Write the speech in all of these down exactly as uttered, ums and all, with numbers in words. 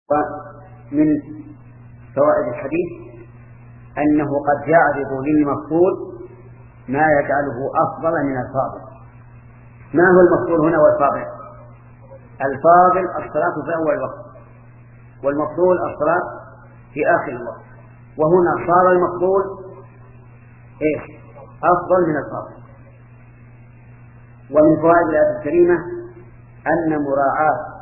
ومن فوائد الحديث أنه قد يعرض للمفضول ما يجعله أفضل من الفاضل. ما هو المفضول هنا والفاضل؟ الفاضل الصلاة في أول الوقت، والمفضول الصلاة في آخر الوقت، وهنا صار المفضول إيش؟ أفضل من الفاضل. ومن فوائد الآية الكريمة أن مراعاة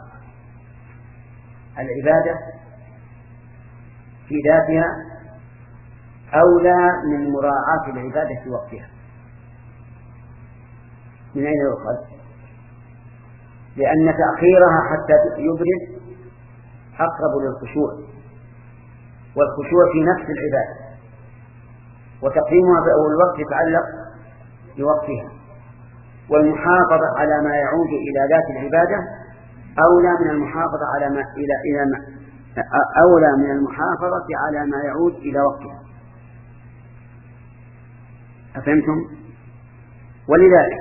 العبادة في ذاتها أولى من مراعاة العبادة في وقتها. من أين يؤخذ؟ لأن تأخيرها حتى يبرد أقرب للخشوع، والخشوع في نفس العبادة، وتقديمها بأول الوقت يتعلق بوقتها، والمحافظة على ما يعود إلى ذات العبادة أولى من المحافظة على ما إلى إلى ما أولى من المحافظة على ما يعود إلى وقتها. أفهمتم؟ ولذلك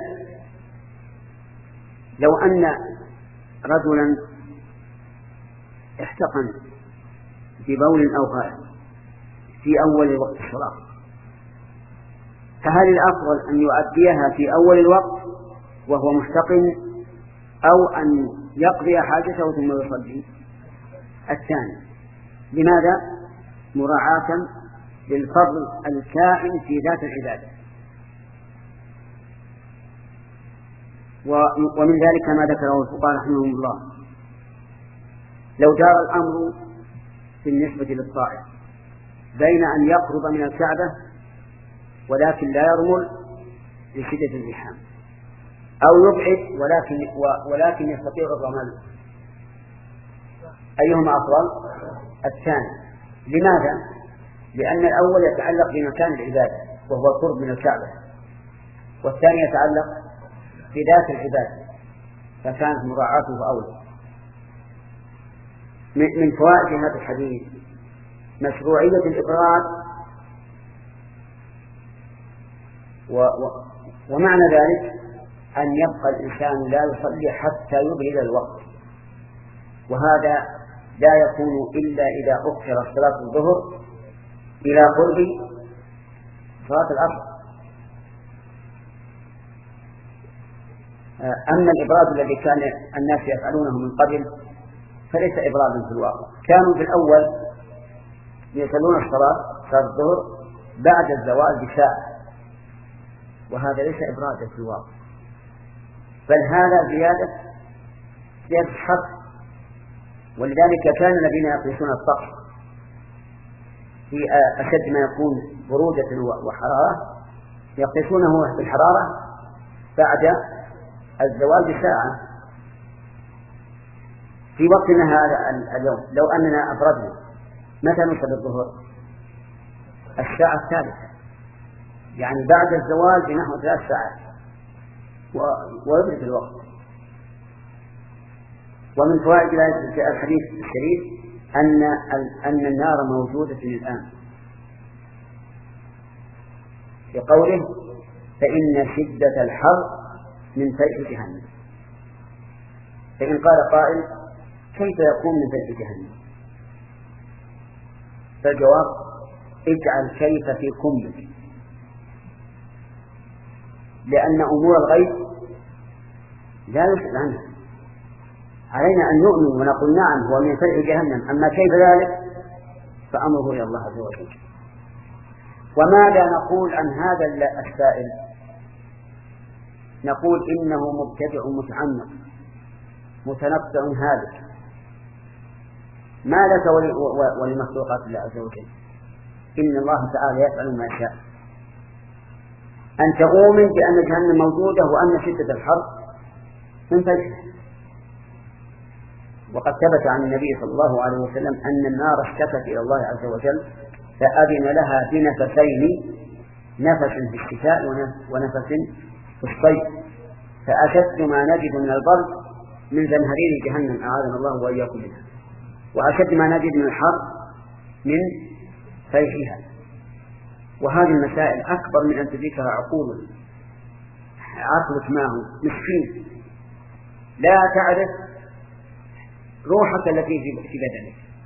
لو أن رجلا احتقن ببول أو غائط في أول وقت الصلاة، فهل الأفضل أن يؤديها في أول الوقت وهو محتقن، أو أن يقضي حاجته ثم يصلي؟ الثاني. لماذا؟ مراعاة للفضل الكائن في ذات العبادة. ومن ذلك ما ذكره الفقهاء رحمهم الله، لو جار الأمر بالنسبة للطائف بين أن يقرب من الكعبة ولكن لا يرمل لشدة الزحام، أو يبعد ولكن ولكن يستطيع الرمل، أيهما أفضل؟ الثاني. لماذا؟ لأن الأول يتعلق بمكان العبادة وهو القرب من الكعبة، والثاني يتعلق بذات العبادة، فكانت مراعاته أولى. من فوائد هذا الحديث مشروعية الإبراد، و و ومعنى ذلك أن يبقى الإنسان لا يصلي حتى يبرد الوقت، وهذا لا يكون إلا إذا أخر صلاة الظهر إلى قرب صلاة العصر. أما الإبراد الذي كان الناس يفعلونه من قبل فليس إبرادا في الواقع. كانوا في الأول يصلون الصلاة صلاة الظهر بعد الزوال بساعة، وهذا ليس إبرادا في الواقع، بل هذا زيادة زيادة حق. ولذلك كان الذين يقيسون الطقس في أشد ما يكون برودة وحرارة يقيسونه بالحرارة بعد الزوال بساعة. في وقتنا هذا اليوم لو أننا أبردنا متى نصلي الظهر؟ الساعة الثالثة، يعني بعد الزوال بنحو ثلاث ساعات ويبرد الوقت. ومن فوائد الحديث الشريف أن أن النار موجودة الآن، في قوله فإن شدة الحر من فيح جهنم. فإن قال قائل كيف يكون من فيح جهنم؟ فالجواب اجعل كيف في كمك، لأن أمور الغيب لا يسأل عنها، علينا أن نؤمن ونقول نعم هو من فيح جهنم، أما كيف ذلك فأمره إلى الله عز وجل. وماذا نقول عن هذا السائل؟ نقول إنه مبتدع متعمق متنطع هالك، ما لك ولمخلوقات الله عز وجل، إن الله تعالى يفعل ما يشاء. أن تؤمن بأن جهنم موجودة وأن شدة الحر من فيحها. وقد ثبت عن النبي صلى الله عليه وسلم أن النار اشتكت إلى الله عز وجل فأذن لها بنفسين، نفس في الشتاء ونفس في الصيف، فأشد ما نجد من البرد من زمهرير جهنم أعاذنا الله وإياكم منها، وأشد ما نجد من الحر من فيحها. وهذه المسائل أكبر من أن تدركها عقول. عقلك ما هو مسكين، لا تعرف روحك التي في بدنك،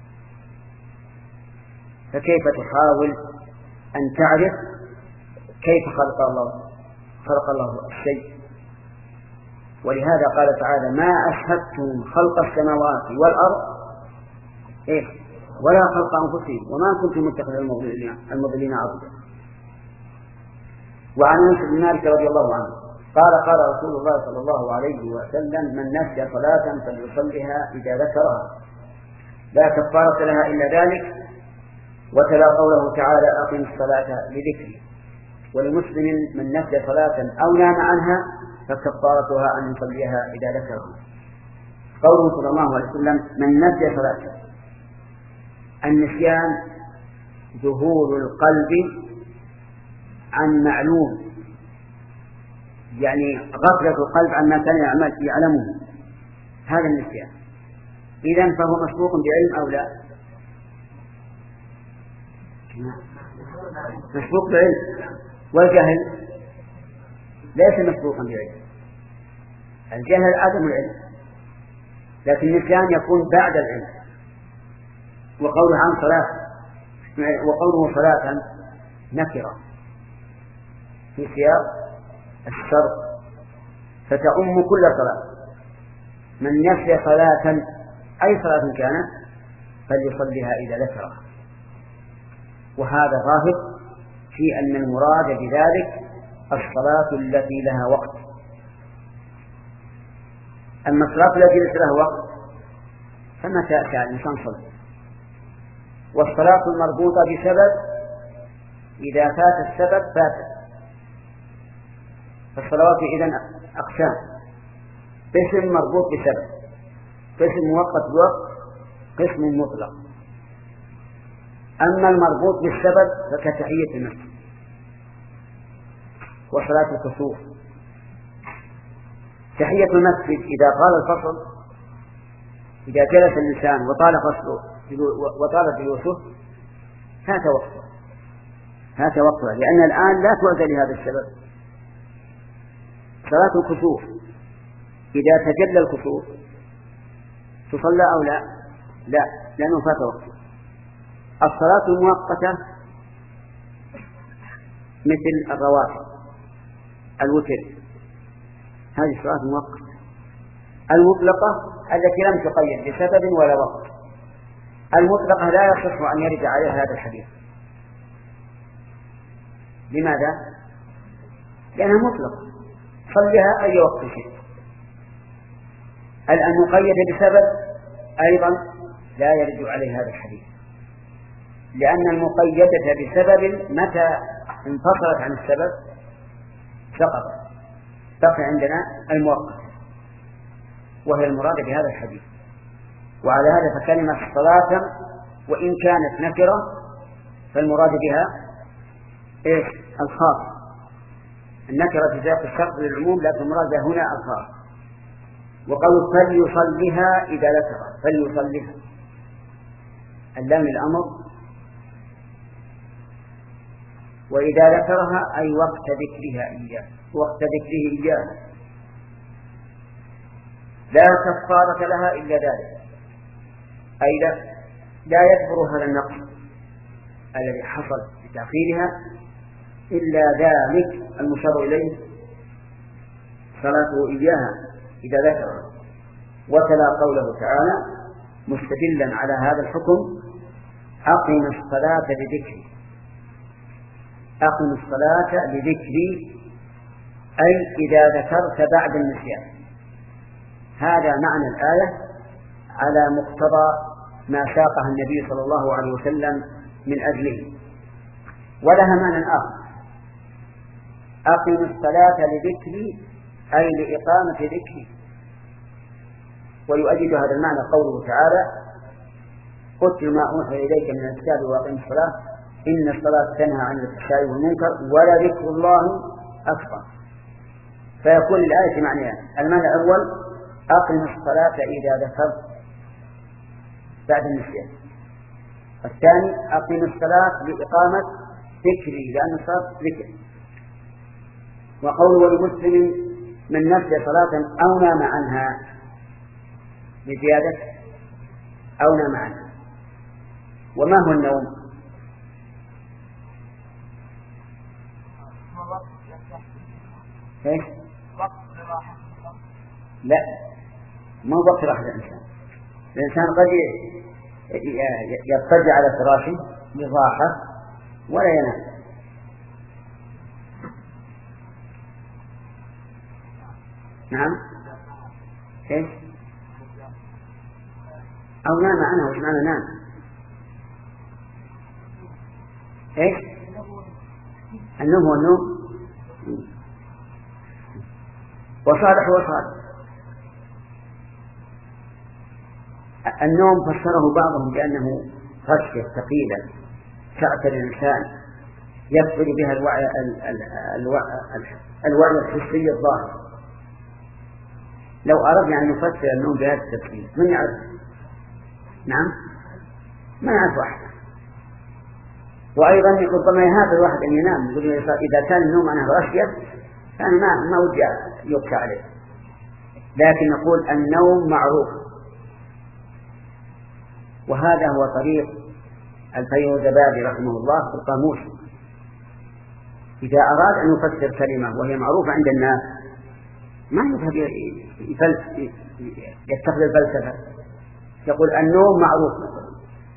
فكيف تحاول أن تعرف كيف خلق الله خلق الله الشيء؟ ولهذا قال تعالى: ما أشهدتم خلق السماوات والأرض إيه ولا خلق أنفسهم وما كنتم متخذين المضلين عضدا. وعن أنس بن مالك رضي الله عنه قال: قال رسول الله صلى الله عليه وسلم: من نسي صلاة فليصلها إذا ذكرها لا كفارة لها إلا ذلك. وتلا قوله تعالى: أقم الصلاة لذكري. ولمسلم: من نسي صلاة أو نام عنها فكفارتها أن يصليها إذا ذكرها. قوله صلى الله عليه وسلم: من نسي صلاة، النسيان ظهور القلب عن معلوم، يعني غفلة القلب عما كان يعمل يعلمه، هذا النسيان. إذن فهو مسبوق بعلم أو لا؟ مسبوق بعلم. والجهل ليس مسبوقا بعلم، الجهل عدم العلم، لكن النسيان يكون بعد العلم. وقوله عن صلاة وقوله صلاة نكرة في سياق الشرط فتعم كل صلاة. من نسي صلاة أي صلاة كانت فليصليها إذا ذكرها. وهذا ظاهر في أن المراد بذلك الصلاة التي لها وقت. أما الصلاة التي ليس لها وقت فمتى شاء الإنسان صلى. والصلاة المربوطة بسبب إذا فات السبب فات. فالصلوات إذن أقسام: قسم مربوط بسبب، قسم مؤقت بوقت، قسم مطلق. أما المربوط بالسبب فكتحية المسجد وصلاة الكسوف. تحية المسجد إذا طال الفصل، إذا جلس الإنسان وطال فصله وطال جلوسه هات وقته هات وقته لأن الآن لا تؤذى لهذا السبب. صلاة الكسوف إذا تجلى الكسوف تصلى أو لا؟ لا، لأنه فات وقته. الصلاة المؤقتة مثل الرواتب الوتر، هذه الصلاة المؤقتة. المطلقة التي لم تقيد بسبب ولا وقت. المطلقة لا يصح أن يرد عليها هذا الحديث. لماذا؟ لأنها مطلقة، صلها أي وقت شئت. المقيدة بسبب أيضا لا يرد عليه هذا الحديث، لأن المقيدة بسبب متى انفصلت عن السبب سقطت. بقي عندنا المؤقت وهي المراد بهذا الحديث. وعلى هذا فكلمة صلاة وإن كانت نكرة فالمراد بها إيش؟ الخاص. النكرة في ذات الشرط للعموم، لكن المراد هنا الخاص. وقالوا فليصلها إذا ذكر، فليصلها اللام الأمر، وإذا ذكرها أي وقت ذكرها إياه، وقت ذكره إياه لا كفارة لها إلا ذلك. أي لا, لا يكبر هذا النقص الذي حصل بتأخيرها إلا ذلك المشار إليه صلاته إياها إذا ذكرها. وتلا قوله تعالى مستدلا على هذا الحكم: أقم الصلاة لذكري. أقم الصلاة لذكري أي إذا ذكرت بعد النسيان. هذا معنى الآية على مقتضى ما ساقه النبي صلى الله عليه وسلم من أجله. ولها معنى آخر: أقم الصلاة لذكري أي لإقامة ذكري. ويؤيد هذا المعنى قوله تعالى: اتل ما أوحي إليك من الكتاب وأقم الصلاة إن الصلاة تنهى عن الفحشاء والمنكر ولذكر الله أكبر. فيكون الآية معنيان: المعنى الأول أقم الصلاة إذا ذكرت بعد النسيان، الثاني أقم الصلاة لإقامة ذكري لأن الصلاة ذكر. وقوله ولمسلم من نسي صلاة أو نام عنها بزيادة أو نام عنها. وما هو النوم؟ إيش؟ لا، ما هو وقت راحة الإنسان. الإنسان قد يضطجع على فراشه للراحة ولا ينام. نعم. إيش؟ أو نام عنها. وش معنى نام؟ إيش؟ النوم هو النوم. وصالح وصالح. النوم فسره بعضهم بأنه غشية ثقيلة تعتري الإنسان يبطل بها الوعي الوعي الحسي الظاهر. لو أردنا أن نفسر النوم بهذا التفسير من يعرف؟ نعم، ما يعرف أحد. وأيضا ربما يهاب الواحد أن ينام، يقول إذا كان النوم عنه غشية فأنا ما ما ودي يبكى عليه. لكن نقول النوم معروف، وهذا هو طريق الفيروزبادي رحمه الله في القاموس. إذا أراد أن يفسر كلمة وهي معروفة عند الناس ما يذهب يتخذ الفلسفة. يقول النوم معروف مثلا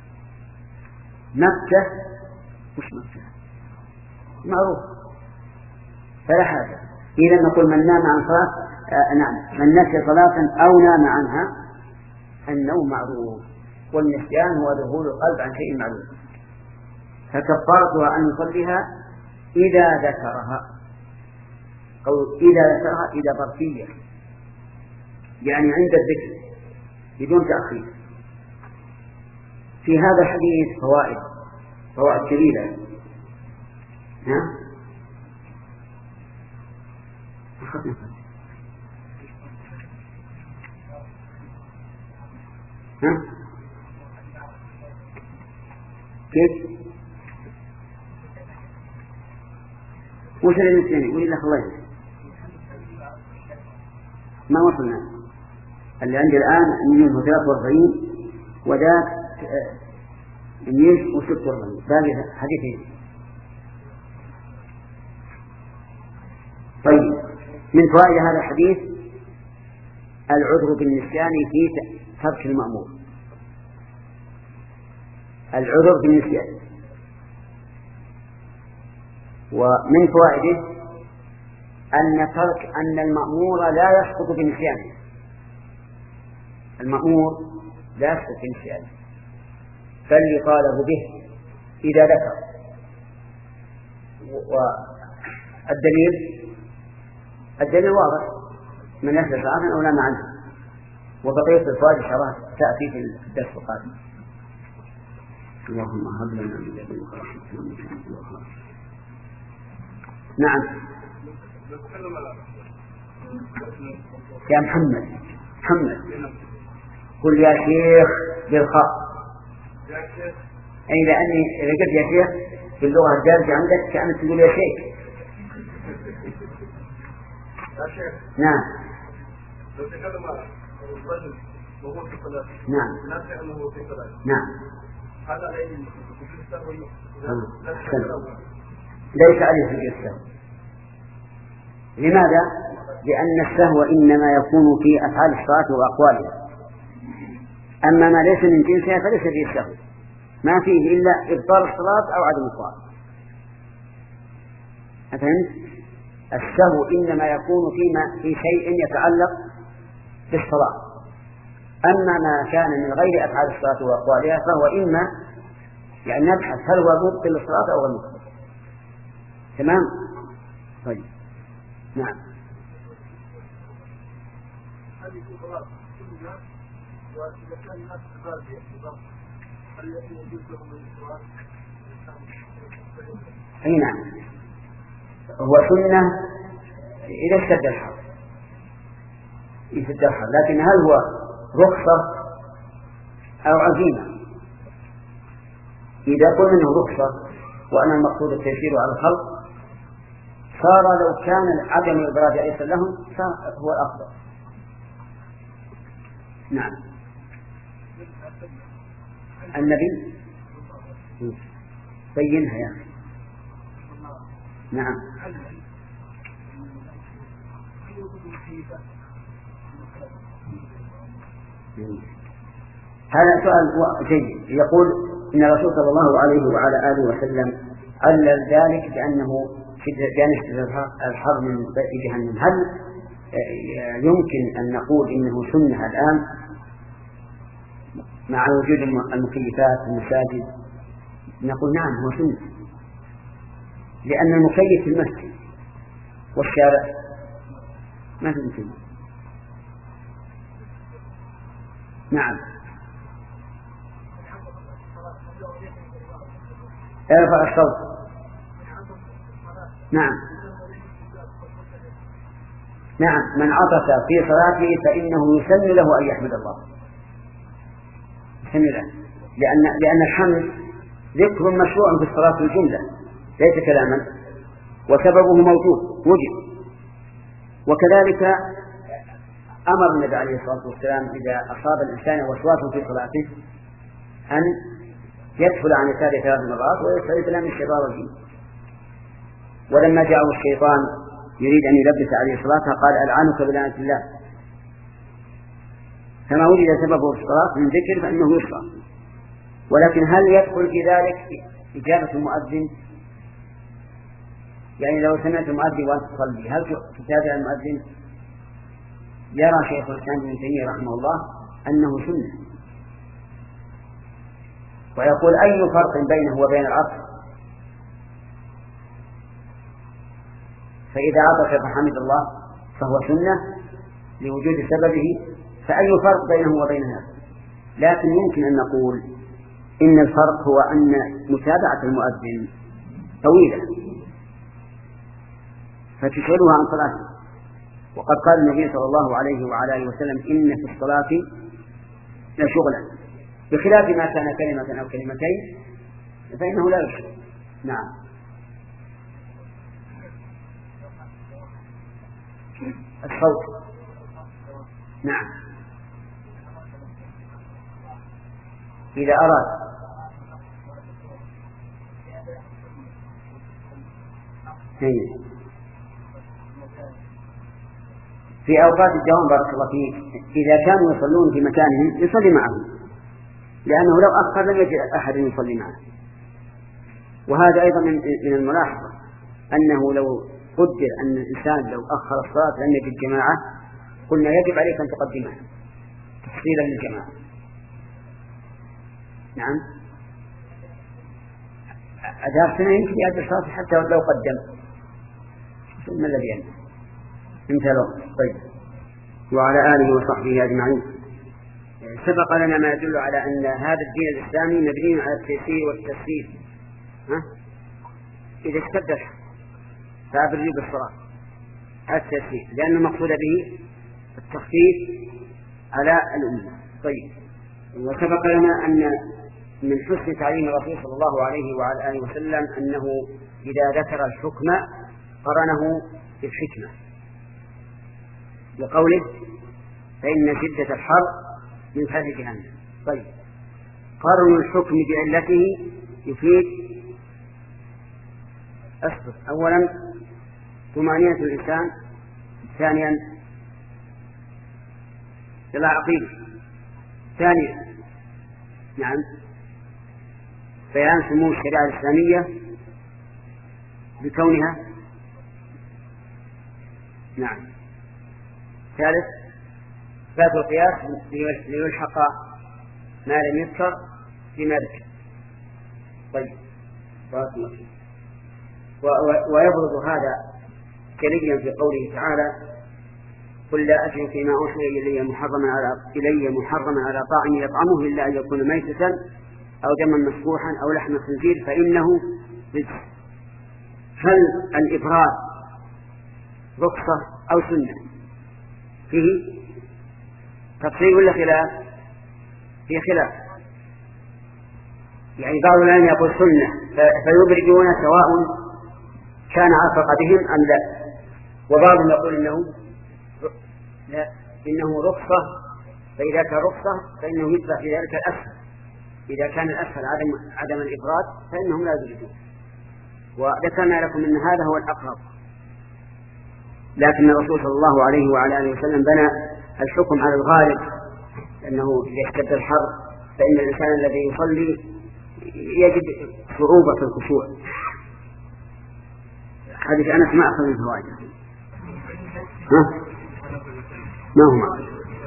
مكة مش مكة معروف فلا حاجة. إذا نقول من نام عن صلاة آه نعم من نسي صلاة أو نام عنها النوم معروف، والنسيان هو ذهول القلب عن شيء معلوم، فكفارتها أن يصليها إذا ذكرها أو إذا ذكرها إذا ظرفية، يعني عند الذكر بدون تأخير. في هذا الحديث فوائد فوائد كبيرة. ها ها كيف وش اللي نسيني وإلا خلينا ما وصلنا. اللي عندي الآن منه ثلاثة وأربعين وذاك مية وستة وأربعين باقي حديثين. طيب، من فوائد هذا الحديث العذر بالنسيان في ترك المأمور. العذر بالنسيان. ومن فوائده أن ترك أن المأمور لا يسقط بنسيانه. المأمور لا يسقط بنسيانه بل يطالب به إذا ذكر. والدليل الدليل واضح من نسي صلاة أو نام عنها. وبقية الفوائد إن شاء الله تأتي في الدرس القادم. اللهم هب لنا من لدنك رحمة. نعم يا محمد محمد قل يا شيخ بالخاء. أي لأني إذا قلت يا شيخ باللغة الدارجة عندك كأنك تقول يا شيخ. نعم نعم نعم ليس عليه سجود السهو. لماذا؟ لأن السهو إنما يكون في أفعال الصلاة وأقوالها، أما ما ليس من جنسها فليس فيه السهو، ما فيه إلا إبطال الصلاة أو عدم الصلاة. أفهمت؟ السهو إنما يكون فيما في شيء يتعلق بالصلاة، أما ما كان من غير أفعال الصلاة وأقوالها فهو إما يعني نبحث هل هو مبطل الصلاة أو غير مبطل. تمام؟ طيب نعم. أي نعم، هو سنة إذا اشتد الحر يشد الحر، لكن هل هو رخصة أو عزيمة؟ إذا قلنا أنه رخصة وأنا المقصود التيسير على الخلق صار لو كان عدم الإبراج ليس لهم صار هو الأفضل. نعم. النبي بينها يا أخي. نعم هذا سؤال جيد. يقول إن الرسول صلى الله عليه وعلى آله وسلم علل ذلك بأنه كان شدة الحر من جهنم. هل يمكن أن نقول إنه سنة الآن مع وجود المكيفات في المساجد؟ نقول نعم هو سنة، لأن المكيف في المسجد والشارع ما في مكيف. نعم ارفع الصوت. نعم نعم من عطس في صلاته فإنه يسن له أن يحمد الله، يسن له، لأن لأن الحمد ذكر مشروع في الصلاة في الجملة ليس كلاما، وسببه موجود وجد. وكذلك أمر النبي عليه الصلاة والسلام إذا أصاب الإنسان وسواس في صلاته أن يدخل عن يساره ثلاث مرات ويستعيذ بالله من الشيطان الرجيم. ولما جاءه الشيطان يريد أن يلبس عليه صلاته قال ألعنك بلعنة الله. فما وجد سببه في الصلاة من ذكر فإنه يشرع. ولكن هل يدخل في ذلك إجابة المؤذن؟ يعني لو سمعت المؤذن وأنت تصلي هل تتابع المؤذن؟ يرى شيخ الإسلام ابن تيمية رحمه الله أنه سنة، ويقول أي فرق بينه وبين العطف؟ فإذا عطف فحمد الله فهو سنة لوجود سببه، فأي فرق بينه وبين هذا؟ لكن يمكن أن نقول إن الفرق هو أن متابعة المؤذن طويلة فتشغلها عن صلاته. وقد قال النبي صلى الله عليه وعلى آله وسلم إن في الصلاة لشغلا، بخلاف ما كان كلمة أو كلمتين فإنه لا يشغل. نعم الصوت. نعم إذا أراد هي. في أوقات الدوام بارك الله فيك إذا كانوا يصلون في مكانهم يصلي معهم، لأنه لو أخر لم يجد أحد يصلي معه. وهذا أيضا من الملاحظة أنه لو قدر أن الإنسان لو أخر الصلاة لم يجد جماعة قلنا يجب عليك أن تقدمها تحصيلا للجماعة. نعم أدار سنة يمكن يأتي الصلاة حتى لو قدم ما الذي يعني امتلوا. طيب وعلى آله وصحبه أجمعين. سبق لنا ما يدل على أن هذا الدين الإسلامي مبني على التيسير والتسهيل. ها؟ إذا اشتد فأبرز بالصلاة التسهيل لأن المقصود به التخفيف على الأمة. طيب وسبق لنا أن من حسن تعليم الرسول صلى الله عليه وعلى آله وسلم أنه إذا ذكر الحكم قرنه بالحكمة لقوله فإن شدة الحر من فحش جهنم. طيب قرن الحكم بعلته يفيد أسبب أولا طمأنينة الإنسان، ثانيا إلى عقيدة، ثانيا نعم بيان سمو الشريعة الإسلامية بكونها نعم، ثالث إثبات القياس ليلحق ما لم يذكر فيما ذكر. طيب بارك الله فيك. ويبرز هذا جليا في قوله تعالى قل لا أجد فيما أوحي إلي محرما على إلي محرما على طاعم يطعمه إلا أن يكون ميتة أو دما مسفوحا أو لحم خنزير فإنه رجس. هل الإبرار رخصة أو سنة؟ فيه تفصيل ولا خلاف؟ فيه خلاف، يعني بعض العلماء يقول سنة فيبرجون سواء كان عفق بهم أم لا، وبعضهم يقول إنه لا إنه رخصة، فإذا كان رخصة فإنه يتبع في ذلك الأسهل، إذا كان الأسهل عدم عدم الإبراد فإنهم لا يبرجون. وذكرنا لكم أن هذا هو الأقرب لكن الرسول صلى الله عليه وعلى آله وسلم بنى الحكم على الغالب، لأنه إذا اشتد الحر فإن الإنسان الذي يصلي يجد صعوبة في الخشوع. حديث أنس ما أخذ من فوائده. ها؟ ما هو معه؟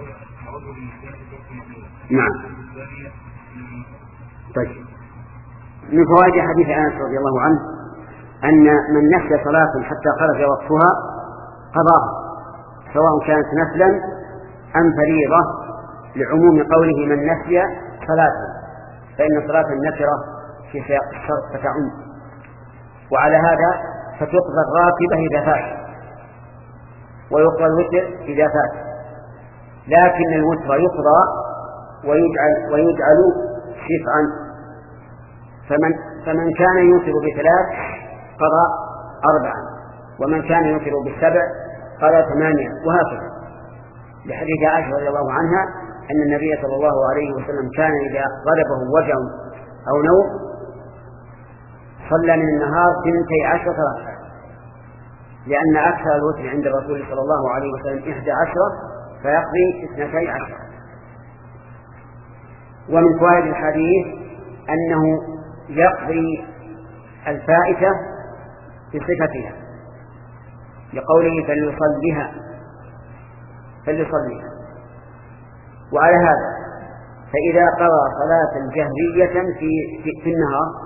نعم. طيب، من فوائد حديث أنس رضي الله عنه أن من نسي صلاة حتى خرج وقتها قضاها، سواء كانت نفلا أم فريضة، لعموم قوله من نسي صلاة، فإن صلاة النكرة في سياق الشرط فتعم. وعلى هذا فتقضى الراتبة إذا فات، ويقضى الوتر إذا فات، لكن الوتر يقضى ويجعل, ويجعل شفعا. فمن, فمن كان يوتر بثلاث قضى أربعا، ومن كان يوتر بالسبع قضى ثمانية، وهكذا. لحديث عائشة رضي الله عنها أن النبي صلى الله عليه وسلم كان إذا غلبه وجع أو نوم صلى من النهار ثنتي عشرة ركعة، لأن أكثر الوتر عند الرسول صلى الله عليه وسلم إحدى عشرة، فيقضي اثنتي عشرة. ومن فوائد الحديث أنه يقضي الفائتة بصفتها، لقوله فليصليها فليصليها. وعلى هذا فإذا قضى صلاة جهرية في, في, في النهار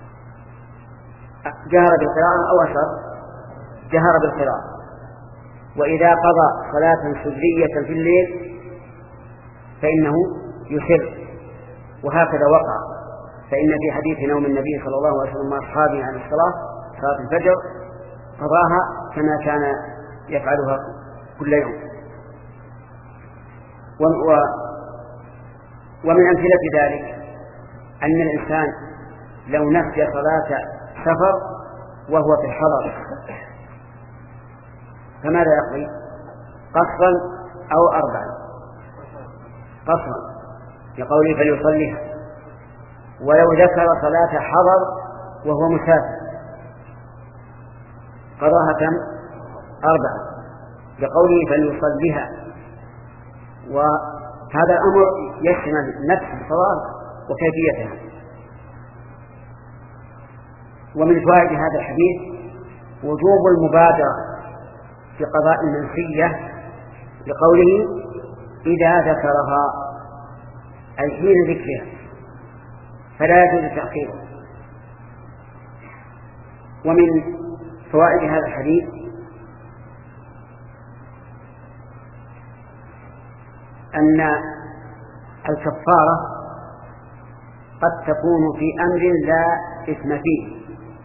جهر بالقراءة أو أشر جهر بالقراءة، وإذا قضى صلاة سرية في الليل فإنه يسر، وهكذا وقع. فإن في حديث نوم النبي صلى الله عليه وسلم وأصحابه عن الصلاة صلاة الفجر قضاها كما كان يفعلها كل يوم. ومن أمثلة ذلك أن الإنسان لو نسي صلاة سفر وهو في الحضر فماذا يقضي؟ قصرا أو أربعا؟ قصرا، لقوله فليصليها. ولو ذكر صلاة حضر وهو مسافر قضاها كم؟ أربعا، لقوله فليصليها. وهذا الأمر يشمل نفس الصلاة وكيفيتها. ومن فوائد هذا الحديث وجوب المبادرة في قضاء المنسية، لقوله إذا ذكرها أي حين ذكرها فلا يجوز تأخيره. ومن فوائد هذا الحديث أن الكفارة قد تكون في أمر لا إثم فيه،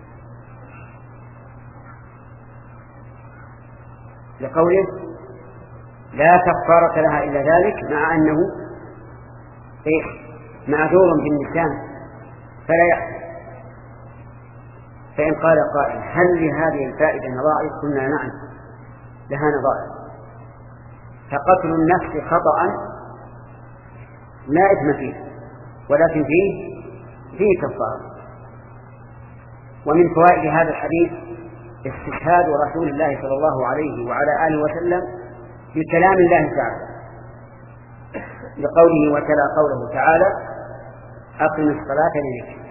لقوله لا كفارة لها إلا ذلك، مع أنه إيه؟ معذور بالنسيان فلا يحدث. فإن قال قائل هل لهذه الفائدة نظائر؟ قلنا نعم لها نظائر. فقتل النفس خطأ لا إثم فيه، ولكن فيه فيه كفارة. ومن فوائد هذا الحديث استشهاد رسول الله صلى الله عليه وعلى آله وسلم بكلام الله تعالى، لقوله وتلا قوله تعالى أقم الصلاة لذكري.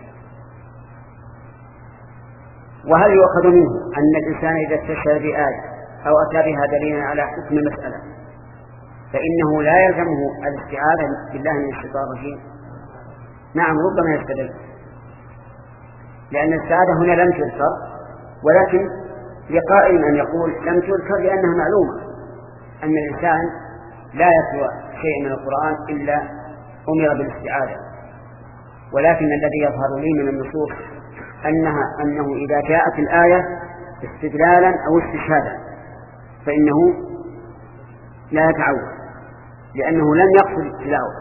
وهل يؤخذ منه أن الإنسان إذا استشهد بآية أو أتى بها دليلا على حكم مسألة فإنه لا يلزمه الاستعاذة بالله من الشيطان الرجيم؟ نعم، ربما يستدل، لأن الاستعاذة هنا لم تذكر، ولكن لقائل أن يقول لم تذكر لأنها معلومة أن الإنسان لا يتلو شيء من القرآن إلا أمر بالاستعاذة. ولكن الذي يظهر لي من النصوص أنها أنه إذا جاءت الآية استدلالا أو استشهادا فإنه لا يتعود، لأنه لم يقصد التلاوة.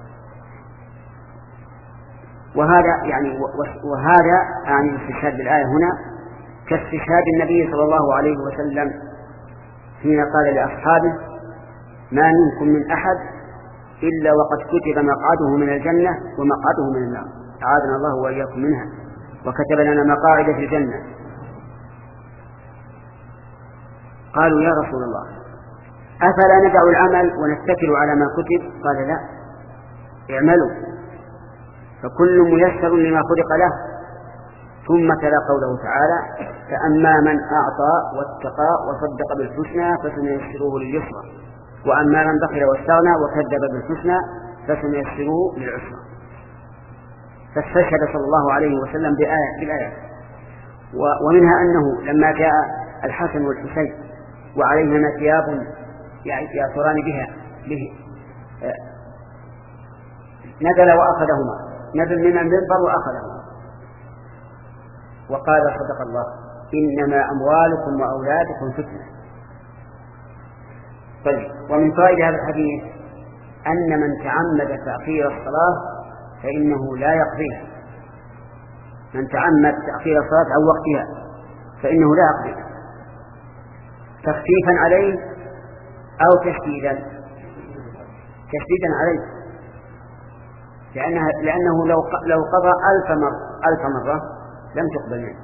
وهذا يعني وهذا يعني الاستشهاد بالآية هنا كاستشهاد النبي صلى الله عليه وسلم حين قال لأصحابه ما منكم من أحد إلا وقد كتب مقعده من الجنة ومقعده من النار، أعاذنا الله وإياكم منها، وكتب لنا مقاعد في الجنة. قالوا يا رسول الله أفلا ندع العمل ونتكل على ما كتب؟ قال لا، اعملوا فكل ميسر لما خلق له. ثم تلا قوله تعالى فأما من أعطى واتقى وصدق بالحسنى فسنيسره لليسرى وأما من بخل واستغنى وكذب بالحسنى فسنيسره للعسرى. فاستشهد صلى الله عليه وسلم بآية بالآية، ومنها أنه لما جاء الحسن والحسين وعليهما ثياب يأثران بها به نزل وأخذهما، نزل من المنبر وأخذهما وقال صدق الله إنما أموالكم وأولادكم فتنة. طيب، ومن فائدة هذا الحديث أن من تعمد تأخير الصلاة فإنه لا يقضيها. من تعمد تأخير الصلاة عن وقتها فإنه لا يقضيها تخفيفا عليه أو تشديدا تشديدا عليه، لأنه, لأنه لو لو قضى ألف مرة ألف مرة لم تقبل منه.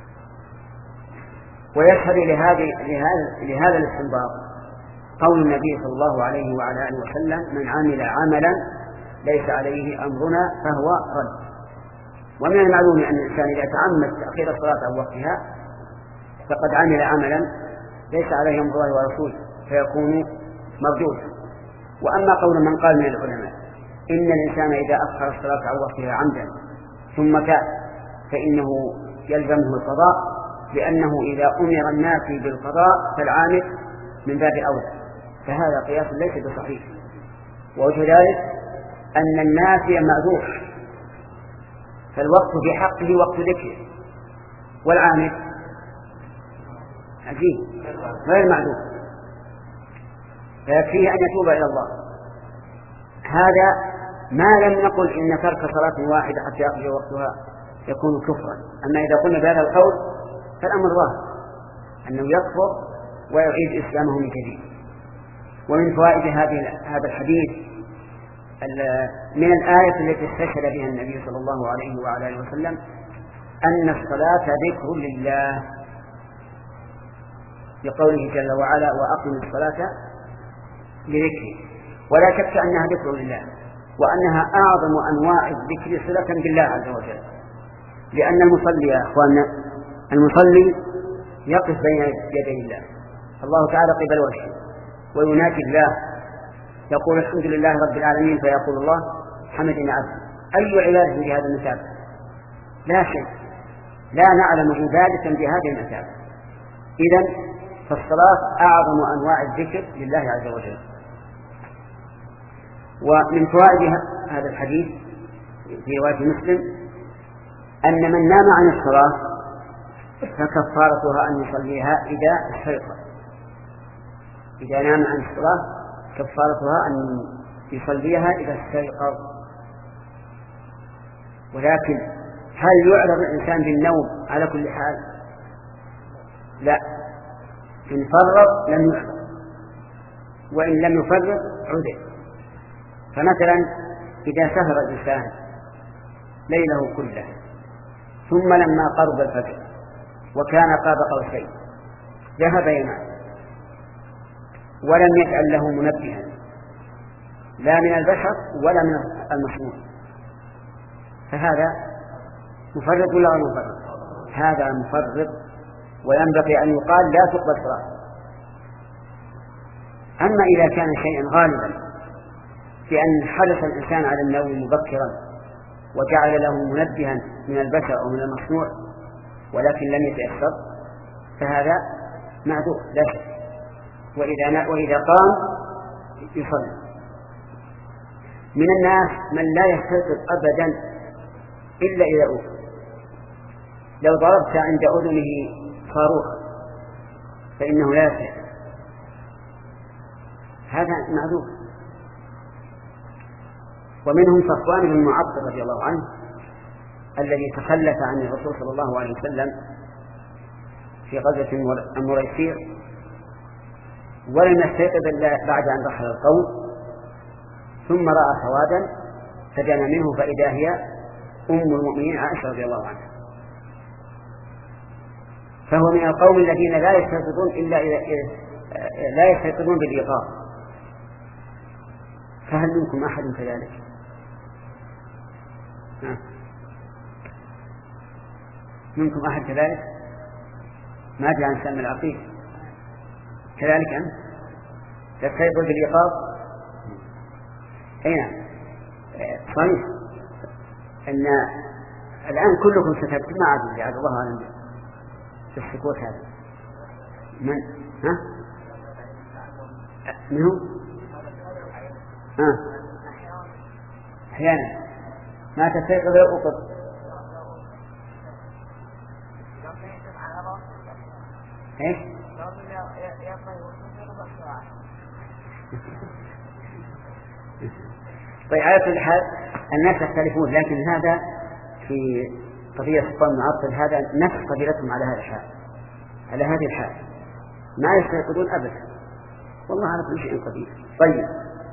ويشهد لهذه لهذا لهذا الاستنباط قول النبي صلى الله عليه وعلى آله وسلم من عمل عملا ليس عليه أمرنا فهو رد. ومن المعلوم أن الإنسان إذا تعمد تأخير الصلاة عن وقتها فقد عمل عملا ليس عليه أمر الله ورسوله فيكون مردودا. وأما قول من قال من العلماء إن الإنسان إذا أخر الصلاة عن وقتها عمدا ثم تاب فإنه يلزمه القضاء، لأنه إذا أمر الناس بالقضاء فالعامل من باب أولى، فهذا قياس ليس بصحيح. ووجه ذلك أن الناس معذور، فالوقت في حقه وقت ذكر، والعامل عجيب غير معذور، فيكفيه أن يتوب إلى الله. هذا ما لم نقل إن ترك صلاة واحدة حتى يقضي وقتها يكون كفرا. أما إذا قلنا بهذا القول فالأمر ظاهر أنه يكفر ويعيد إسلامه من جديد. ومن فوائد هذا الحديث من الآية التي استشهد بها النبي صلى الله عليه وعلى آله وسلم أن الصلاة ذكر لله، بقوله جل وعلا وأقم الصلاة لذكري. ولا شك أنها ذكر لله، وأنها أعظم أنواع الذكر صلة بالله عز وجل، لأن المصلي يا أخواننا المصلي يقف بين يدي الله، الله تعالى قبل وجهه ويناجي الله يقول الحمد لله رب العالمين، فيقول الله حمدني عبدي. أي عبادة بهذا المثال؟ لا شيء، لا نعلم عبادة بهذه المثال. إذن فالصلاة أعظم أنواع الذكر لله عز وجل. ومن فوائد هذا الحديث في رواية مسلم أن من نام عن الصلاة فكفارتها أن يصليها إذا استيقظ. إذا نام عن الصلاة كفارتها أن يصليها إذا استيقظ. ولكن هل يعرض الإنسان بالنوم على كل حال؟ لا، إن فرط لم يعرض، وإن لم يفرط عذر. فمثلا إذا سهر الإنسان ليله كله ثم لما قرب الفجر وكان قاب قوسين ذهب ينام ولم يجعل له منبها لا من البشر ولا من المصنوع، فهذا مفرط ولا غير مفرط؟ هذا مفرط، وينبغي أن يقال لا تقبل صلاة. أما إذا كان شيئا غالبا بأن حدث الإنسان على النوم مبكرا وجعل له منبها من البشر أو من المصنوع ولكن لم يتأثر فهذا معذور لا شك، وإذا, وإذا قام يصلي. من الناس من لا يستيقظ أبدا إلا إذا أوفى. لو ضربت عند أذنه صاروخ فإنه لا يستيقظ، هذا معذور. ومنهم صفوان بن معطل رضي الله عنه الذي تخلف عن الرسول صلى الله عليه وسلم في غزوة المريسير ولم يستيقظ إلا بعد أن رحل القوم، ثم رأى سوادا فدنا منه فإذا هي أم المؤمنين عائشة رضي الله عنها. فهو من القوم الذين لا يستيقظون إلا لا يستيقظون بالإيقاظ. فهل منكم أحد كذلك؟ منكم أحد كذلك؟ ما أدري عن سام العقيل كذلك أنت تستيقظ بالإيقاظ؟ أين صحيح أن الآن كلكم ستكتب ما عاد جعل الله أعلم في السكوت هذا. من ها منه ها أحيانا ما تستيقظ يوقظ ايش طيب على كل حال الناس يختلفون، لكن هذا في قضية الصوم المعطل هذا نفس قبيلتهم على هذا الحال على هذه الحال ما يستيقظون أبدا، والله على كل شيء قدير. طيب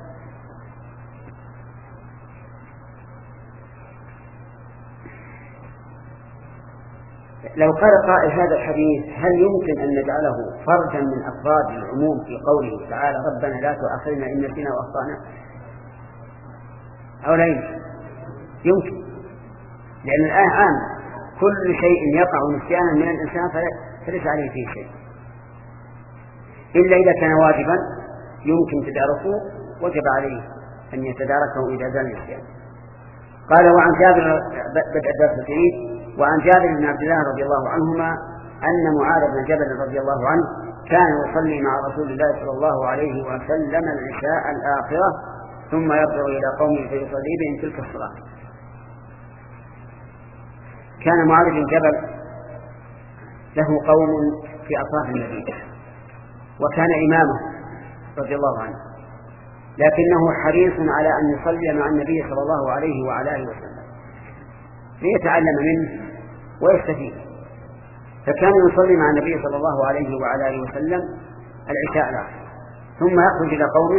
لو قال قائل هذا الحديث هل يمكن أن نجعله فردا من أفراد العموم في قوله تعالى ربنا لا تؤاخذنا إن نسينا وأخطأنا، أو لا يمكن؟ يمكن، لأن الآن عام كل شيء يقع نسيانا من الإنسان فليس عليه فيه شيء، إلا إذا كان واجبا يمكن تداركه وجب عليه أن يتداركه إذا زال النسيان. قال وعن جابر بدء الدرس الجديد وعن جابر بن عبد الله رضي الله عنهما أن معاذ بن جبل رضي الله عنه كان يصلي مع رسول الله صلى الله عليه وسلم العشاء الآخرة ثم يرجع إلى قومه فيصلي بهم تلك الصلاة. كان معاذ بن جبل له قوم في أطراف المدينة وكان إمامه رضي الله عنه، لكنه حريص على أن يصلي مع النبي صلى الله عليه وعلى آله وسلم ليتعلم منه ويستفيد، فكان يصلي مع النبي صلى الله عليه وعلى آله وسلم العشاء الآخر ثم يخرج إلى قومه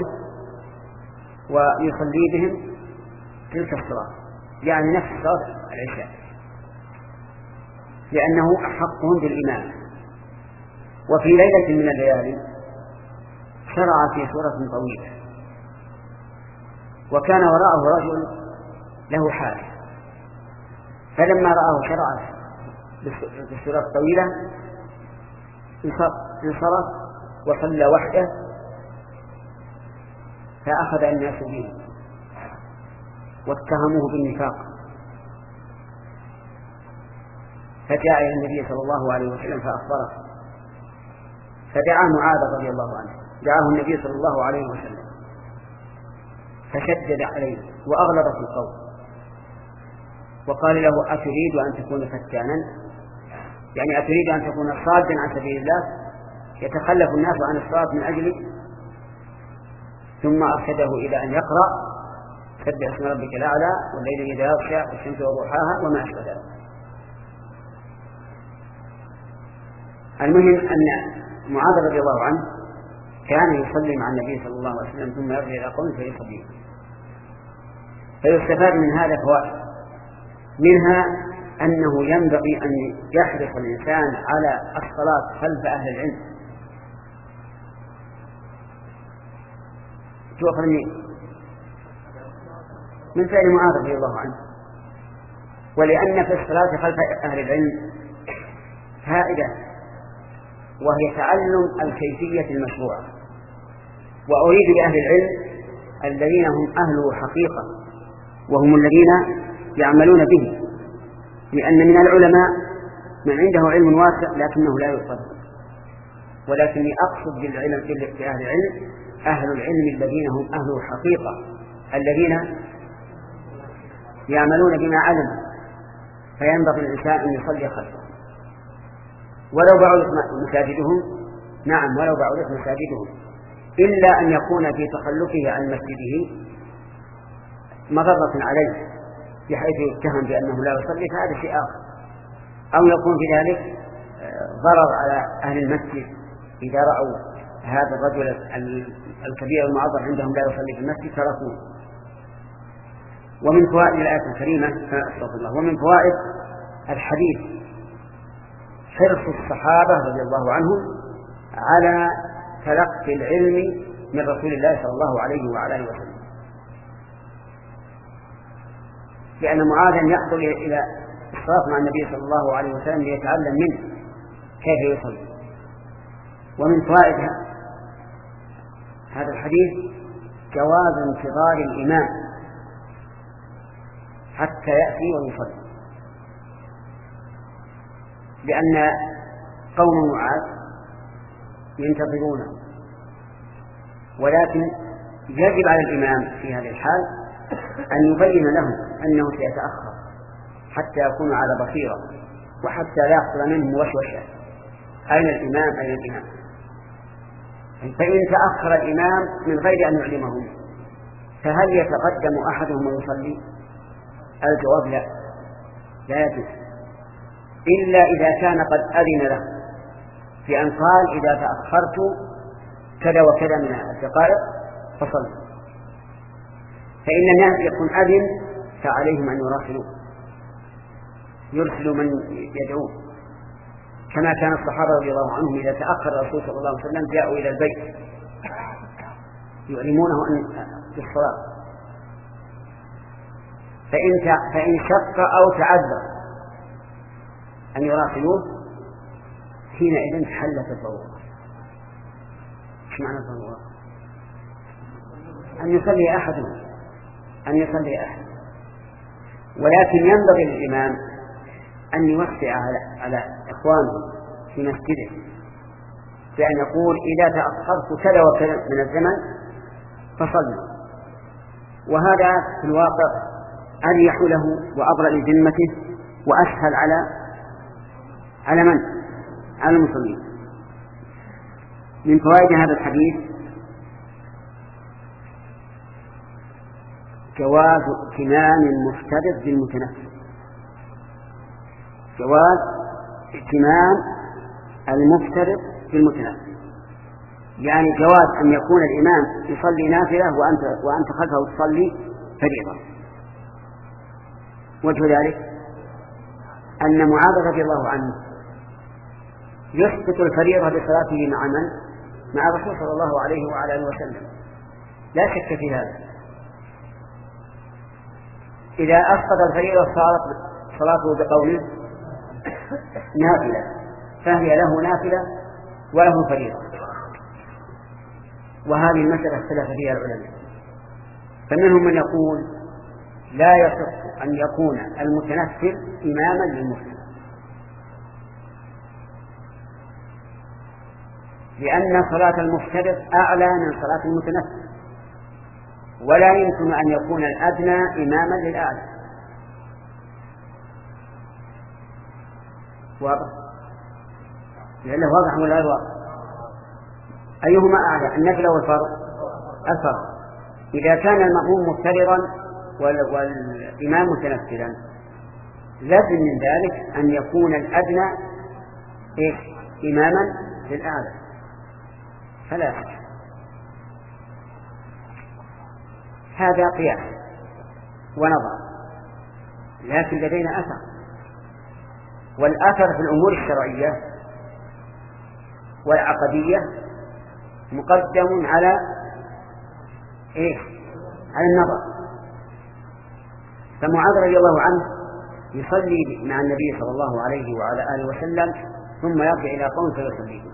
ويصلي بهم تلك الصلاة، يعني نفس صلاة العشاء، لأنه أحقهم بالإمام. وفي ليلة من الليالي شرع في سورة طويلة، وكان وراءه رجل له حال، فلما رآه شرع بالسورة الطويلة انصرف وصلى وحده، فأخذ الناس به واتهموه بالنفاق، فجاء إلى النبي صلى الله عليه وسلم فأخبره، فدعا معاذ رضي الله عنه، دعاه النبي صلى الله عليه وسلم فشدد عليه وأغلظ في القول وقال له أتريد أن تكون فتانا، يعني أتريد أن تكون صادا عن سبيل الله يتخلف الناس عن الصلاة من أجلك؟ ثم أرشده إلى أن يقرأ سبح اسم ربك الأعلى والليل إذا يغشى والشمس وضحاها وما أشبه ذلك. المهم أن معاذ رضي الله عنه كان يصلي مع النبي صلى الله عليه وسلم ثم يرجع إلى قومه فيصلي، فيستفاد من هذا فوائد، منها أنه ينبغي أن يحرص الإنسان على الصلاة خلف أهل العلم. تؤخذني من فعل معاذ رضي الله عنه، ولأن في الصلاة خلف أهل العلم فائدة، وهي تعلم الكيفية المشروعة. وأريد بأهل العلم الذين هم أهله حقيقة وهم الذين يعملون به، لأن من العلماء من عنده علم واسع لكنه لا يصدق، ولكني أقصد بالعلم في أهل العلم أهل العلم الذين هم أهله حقيقة الذين يعملون بما علم، فينبغي الإنسان أن يصلي خلفه ولو بعدت مساجدهم، نعم ولو بعدت مساجدهم، إلا أن يكون في تخلفه عن مسجده مضرة عليه بحيث يتهم بأنه لا يصلي فهذا شيء آخر، أو يكون في ذلك ضرر على أهل المسجد إذا رأوا هذا الرجل الكبير المعظم عندهم لا يصلي في المسجد تركوه. ومن فوائد الآية الكريمة استغفر الله، ومن فوائد الحديث حرص الصحابة رضي الله عنهم على تلقي العلم من رسول الله صلى الله عليه وعلى آله وسلم، لأن معاذا يحضر إلى الصلاة مع النبي صلى الله عليه وسلم ليتعلم منه كيف يصلي. ومن فوائد هذا الحديث جواز انتظار الإمام حتى يأتي ويصلي، لأن قوم معاذ ينتظرونه، ولكن يجب على الإمام في هذه الحال أن يبين لهم أنه سيتأخر حتى يكون على بصيرة، وحتى لا يحصل منهم وشوشة أين الإمام أين الإمام. فإن تأخر الإمام من غير أن يعلمهم فهل يتقدم أحدهم ويصلي؟ الجواب لا، لا يجوز، إلا إذا كان قد أذن له بأن قال إذا تأخرت كذا وكذا من الدقائق فصل. فإن الناس يكون أذن فعليهم أن يراسلوه، يرسلوا من يدعوه، كما كان الصحابة رضي الله عنهم إذا تأخر الرسول صلى الله عليه وسلم جاءوا إلى البيت يعلمونه أن بالصلاة. فإن فإن شق أو تعذر أن يراسلوه حينئذ حلت الضرورة. ايش معنى الضرورة؟ أن يصلي أحدهم أن يصلي أحد، ولكن ينبغي للإمام أن يوسع على, على إخوانه في مسجده بأن يقول إذا تأخرت كذا وكذا من الزمن فصلوا، وهذا في الواقع أريح له وأبرأ لذمته وأسهل على على من؟ على المصلين. من فوائد هذا الحديث جواز ائتمام المفترض بالمتنفل، جواز ائتمام المفترض بالمتنفل، يعني جواز أن يكون الإمام يصلي نافلة وأنت, وأنت خلفه تصلي فريضة. وجه ذلك أن معاذ رضي الله عنه يثبت الفريضة بصلاته مع من؟ مع الرسول صلى الله عليه وعلى آله وسلم، لا شك في هذا. إذا أسقط الفريضة صارت صلاته بقوله نافلة، فهي له نافلة وله فريضة، وهذه المسألة اختلف فيها العلماء، فمنهم من يقول لا يصح أن يكون المتنفل إماما للمفترض، لأن صلاة المفترض أعلى من صلاة المتنفل، ولا يمكن أن يكون الأدنى إماما للأعلى. واضح؟ لأنه واضح ولا غير واضح؟ أيهما أعلى، النفل أو الفرض؟ الفرض. إذا كان المأموم مفترضا والإمام متنفلا لازم من ذلك أن يكون الأدنى إيه؟ إماما للأعلى، فلا يصح. هذا قياس ونظر، لكن لدينا أثر، والأثر في الأمور الشرعية والعقدية مقدم على إيه؟ على النظر. فمعاذ رضي الله عنه يصلي مع النبي صلى الله عليه وعلى آله وسلم ثم يرجع إلى قوم فيصليهم.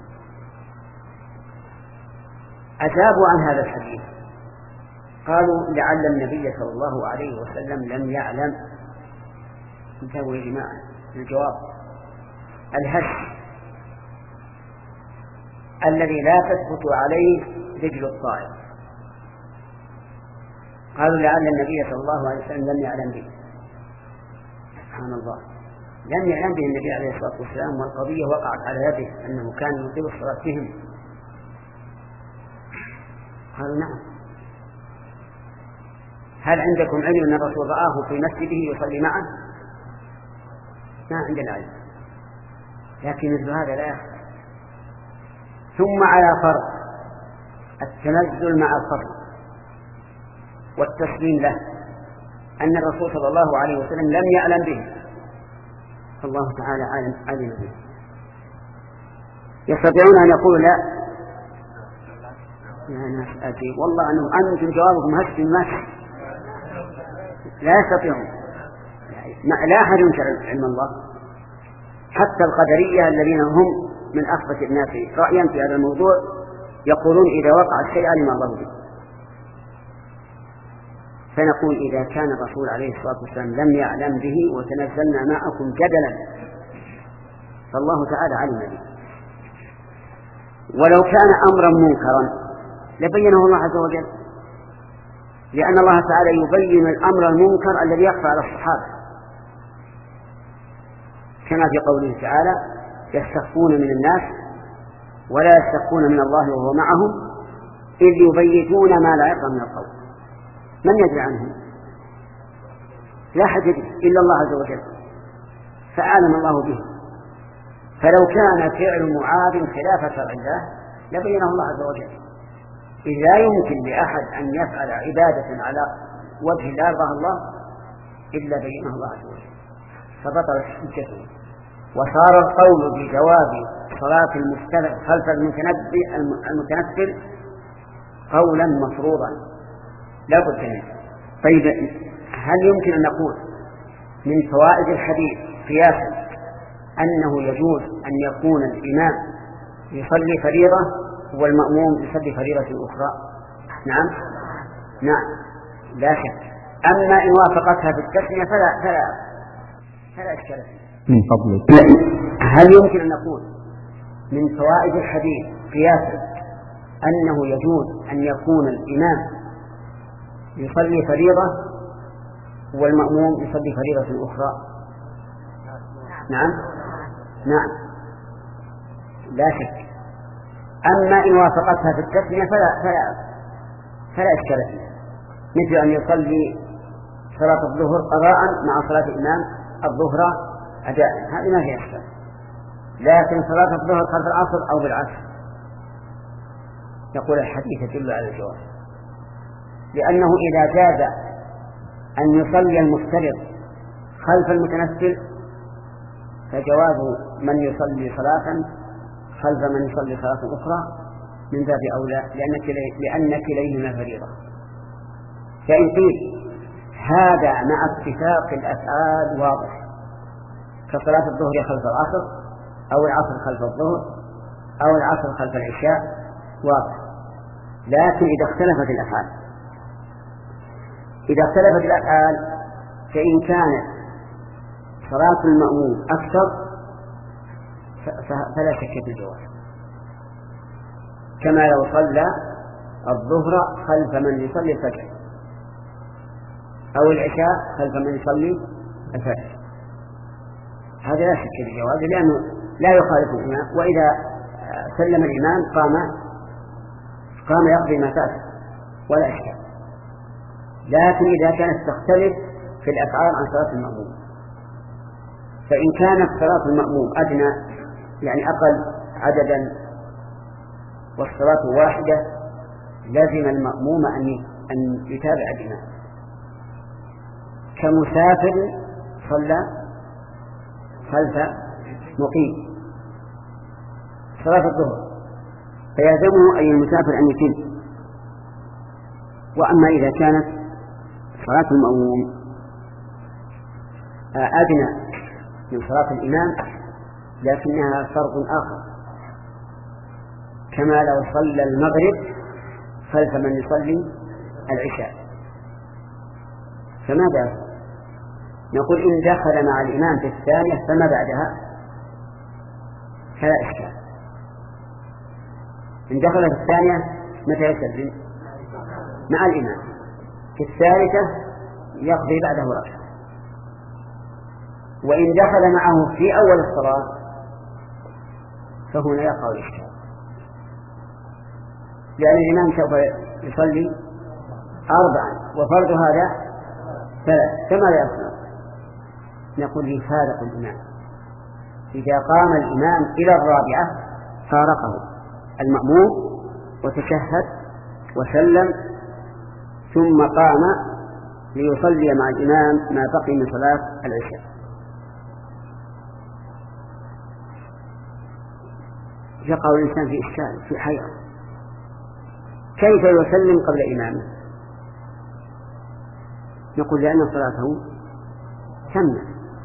أجابوا عن هذا الحديث قالوا لعل النبي صلى الله عليه وسلم لم يعلم. انتبهوا يا جماعة الجواب: الهش الذي لا تثبت عليه رجل الطائر. قالوا لعل النبي صلى الله عليه وسلم لم يعلم به. سبحان الله، لم يعلم به النبي عليه الصلاة والسلام، والقضية وقعت على يده أنه كان يطيل الصلاة بهم. قالوا نعم. هل عندكم علم أن الرسول رآه في مسجده يصلي معه؟ ما عندنا علم، لكن مثل هذا لا يخفى. ثم على فرض التنزل مع الفرض والتسليم له أن الرسول صلى الله عليه وسلم لم يعلم به، فالله تعالى علم علم به. يستطيعون أن يقولوا لا يا ناس أجيب والله أنه أنتم جوابكم هش المشي لا يستطيعون. لا أحد ينكر علم الله، حتى القدرية الذين هم من أخبث الناس رأيا في هذا الموضوع يقولون إذا وقع الشيء علم الله به. فنقول إذا كان الرسول عليه الصلاة والسلام لم يعلم به وتنزلنا معكم جدلا فالله تعالى علم به. ولو كان أمرا منكرا لبينه الله عز وجل، لأن الله تعالى يبين الأمر المنكر الذي يخفى على الصحابة، كما في قوله تعالى يستخفون من الناس ولا يستخفون من الله وهو معهم إذ يبيتون ما لا يرضى من القول. من يدري عنهم؟ لا أحد يدري إلا الله عز وجل، فأعلم الله به. فلو كان فعل معاذ خلاف شرع الله لبينه الله عز وجل. إذ لا يمكن لأحد أن يفعل عبادة على وجه لا يرضاه الله إلا بينه الله عز وجل، فبطلت حجته. وصار القول بجواز صلاة المفترض خلف المتنفل قولا مفروضا لا بد منه. طيب هل يمكن أن نقول من فوائد الحديث قياسا أنه يجوز أن يكون الإمام يصلي فريضة والمأموم يصلي فريضة أخرى؟ نعم نعم لا شك. أما إن وافقتها في التسمية فلا فلا فلا إشكال فيه. من فضلك هل يمكن أن نقول من فوائد الحديث قياسا أنه يجوز أن يكون الإمام يصلي فريضة والمأموم يصلي فريضة أخرى؟ نعم نعم لا شك. أما إن وافقتها في التسمية فلا فلا فلا إشكال فيه، مثل أن يصلي صلاة الظهر قضاء مع صلاة الإمام الظهر أداء، هذه ما هي إشكال. لكن صلاة الظهر خلف العصر أو بالعكس يقول الحديث يدل على الجواز، لأنه إذا جاز أن يصلي المفترض خلف المتنفل فجواز من يصلي صلاة خلف من يصلي صلاة أخرى من باب أولى، لأن كلي لأن كليهما فريضة. فإن قيل هذا مع اتفاق الأفعال واضح، كصلاة الظهر خلف العصر أو العصر خلف الظهر أو العصر خلف العشاء واضح. لكن إذا اختلفت الأفعال إذا اختلفت الأفعال فإن كانت صلاة المأموم أكثر فلا شك في الجواز، كما لو صلى الظهر خلف من يصلي الفجر أو العشاء خلف من يصلي الفجر، هذا لا شك في الجواز لأنه لا يخالف الإمام، وإذا سلم الإمام قام قام يقضي ما فات ولا إشكال. لكن إذا كانت تختلف في الأفعال عن صلاة المأموم، فإن كانت صلاة المأموم أدنى يعني أقل عددا والصلاة واحدة لازم المأموم أن يتابع الإمام، كمسافر صلى خلف مقيم صلاة الظهر فيلزمه أي المسافر أن يتم. وأما إذا كانت صلاة المأموم أدنى من صلاة الإمام لكنها فرض آخر، كما لو صلى المغرب خلف من يصلي العشاء، فماذا نقول؟ إن دخل مع الإمام في الثانية فما بعدها فلا إشكال. إن دخل في الثانية متى يسلم؟ مع الإمام. في الثالثة يقضي بعده ركعة. وإن دخل معه في أول الصلاة فهنا يقع الإشكال، لأن الإمام سوف يصلي أربعا وفرض هذا ثلاث، فماذا يصنع؟ نقول يفارق الإمام. إذا قام الإمام إلى الرابعة فارقه المأموم وتشهد وسلم ثم قام ليصلي مع الإمام ما بقي من صلاة العشاء. يقع الإنسان في إشكال في حيرة، كيف يسلم قبل إمامه؟ نقول لأن صلاته تمت.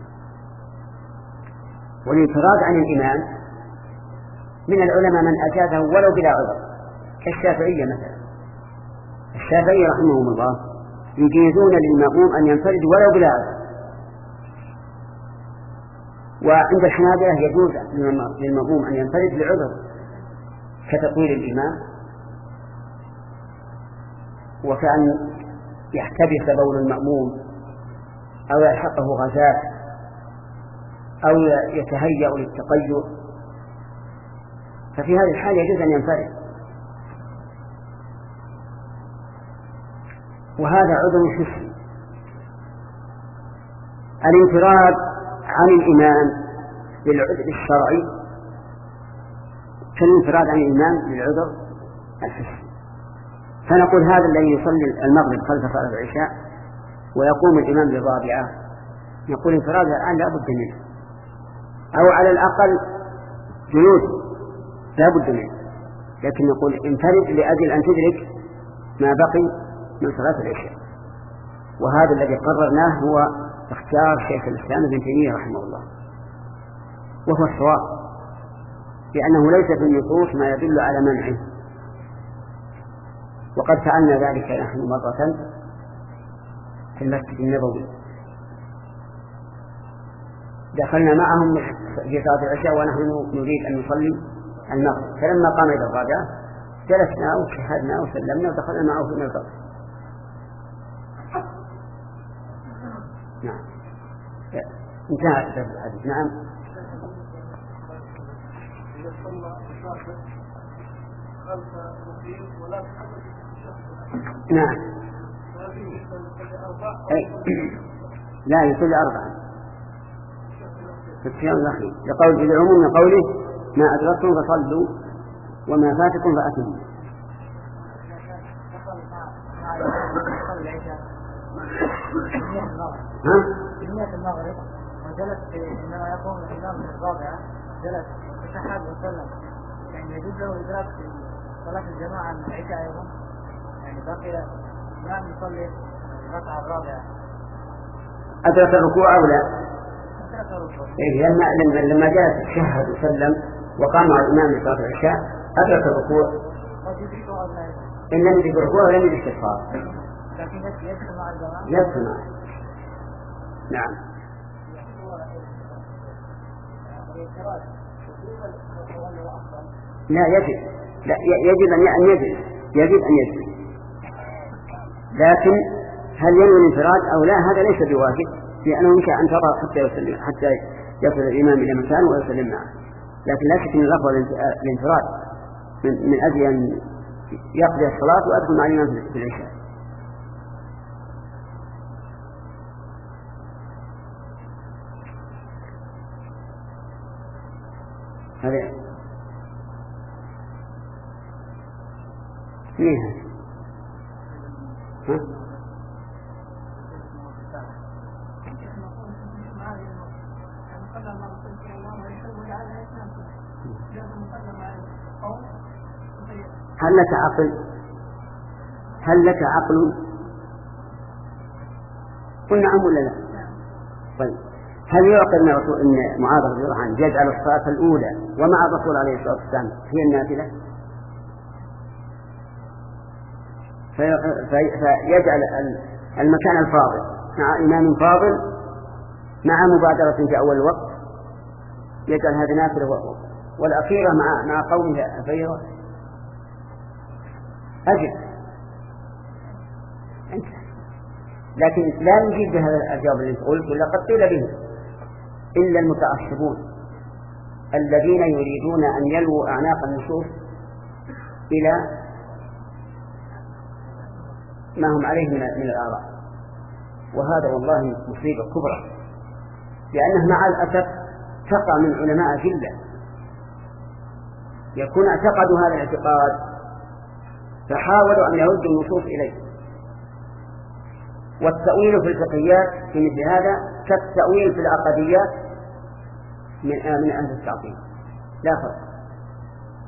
والانفراد عن الإمام من العلماء من أجازه ولو بلا عذر، كالشافعية مثلا. الشافعية رحمهم الله يجيزون للمأموم أن ينفرد ولو بلا عذر، وعند الحنابلة يجوز للمأموم أن ينفرد لعذر كتطويل الإمام، وكأن يحتبس بول المأموم أو يلحقه غازات أو يتهيأ للتقيؤ، ففي هذه الحال يجوز أن ينفرد، وهذا عذر حسي. الانفراد عن الإمام للعذر الشرعي كالانفراد عن الإمام للعذر الحسي. فنقول هذا الذي يصلي المغرب خلف صلاة العشاء ويقوم الإمام للرابعة، نقول انفراد الآن لا بد منه، أو على الأقل جلوس لا بد منه، لكن نقول انفرد لأجل أن تدرك ما بقي من صلاة العشاء. وهذا الذي قررناه هو اختيار شيخ الإسلام ابن تيمية رحمه الله، وهو الصواب، لأنه ليس في النصوص ما يدل على منعه. وقد فعلنا ذلك نحن مرة في المسجد النبوي، دخلنا معهم في صلاة العشاء ونحن نريد أن نصلي المغرب، فلما قام إلى الرابعة جلسنا وشهدنا وسلمنا ودخلنا معه في المغرب. نعم انتهى الحديث. نعم نعم أي. لا يصلي أربعا في الصيام الأخير، لقول بالعموم من قوله ما أدركتم فصلوا وما فاتكم فأتموا. ها؟ كمية المغرب وجلس عندما يقوم الإمام من الرابعة جلس تشهد وسلم، يعني يجوز له إدراك صلاة الجماعة من العشاء أيضا، يعني بقي الإمام يصلي الركعة الرابعة. أدرك الركوع أو لا؟ أدرك الركوع. إيه لما لما لما جلس تشهد وسلم وقام على الإمام لصلاة العشاء أدرك الركوع. إن لم يدرك الركوع ولم يدرك الاستغفار. لكن يدخل مع الجماعة. يدخل معه. نعم. لا يجب، لا يجب أن يجب يجب أن يجب، لكن هل ينوي الانفراد أو لا هذا ليس بواجب، لأنه يمكن أن ترى حتى يسلم حتى يصل الإمام إلى مكانه ويسلم معه، لكن لا شك أن الأفضل الانفراد من, من أجل أن يقضي الصلاة ويدخل مع الإمام في العشاء. هذا مين ها؟ هل لك عقل؟ هل لك عقل؟ قل نعم ولا لا؟ طيب هل يعقل أن رسول إن معاذ رضي الله عنه يجعل الصلاة الأولى ومع الرسول عليه الصلاة والسلام هي النافلة، فيجعل المكان الفاضل مع إمام فاضل مع مبادرة في أول الوقت يجعل هذه نافلة والأخيرة مع مع قومها أخيرة أجل. لكن لا نجيب بهذا الجواب اللي قلت ولا قد قيل به إلا المتعصبون الذين يريدون أن يلووا أعناق النصوص إلى ما هم عليه من الآراء، وهذا والله مصيبة كبرى، لأنه مع الأسف تقع من علماء جلة يكون اعتقدوا هذا الاعتقاد فحاولوا أن يردوا النصوص إليه. والتأويل في الفقهيات في مثل هذا كالتأويل في العقديات من من أهل التعطيل لا فرق.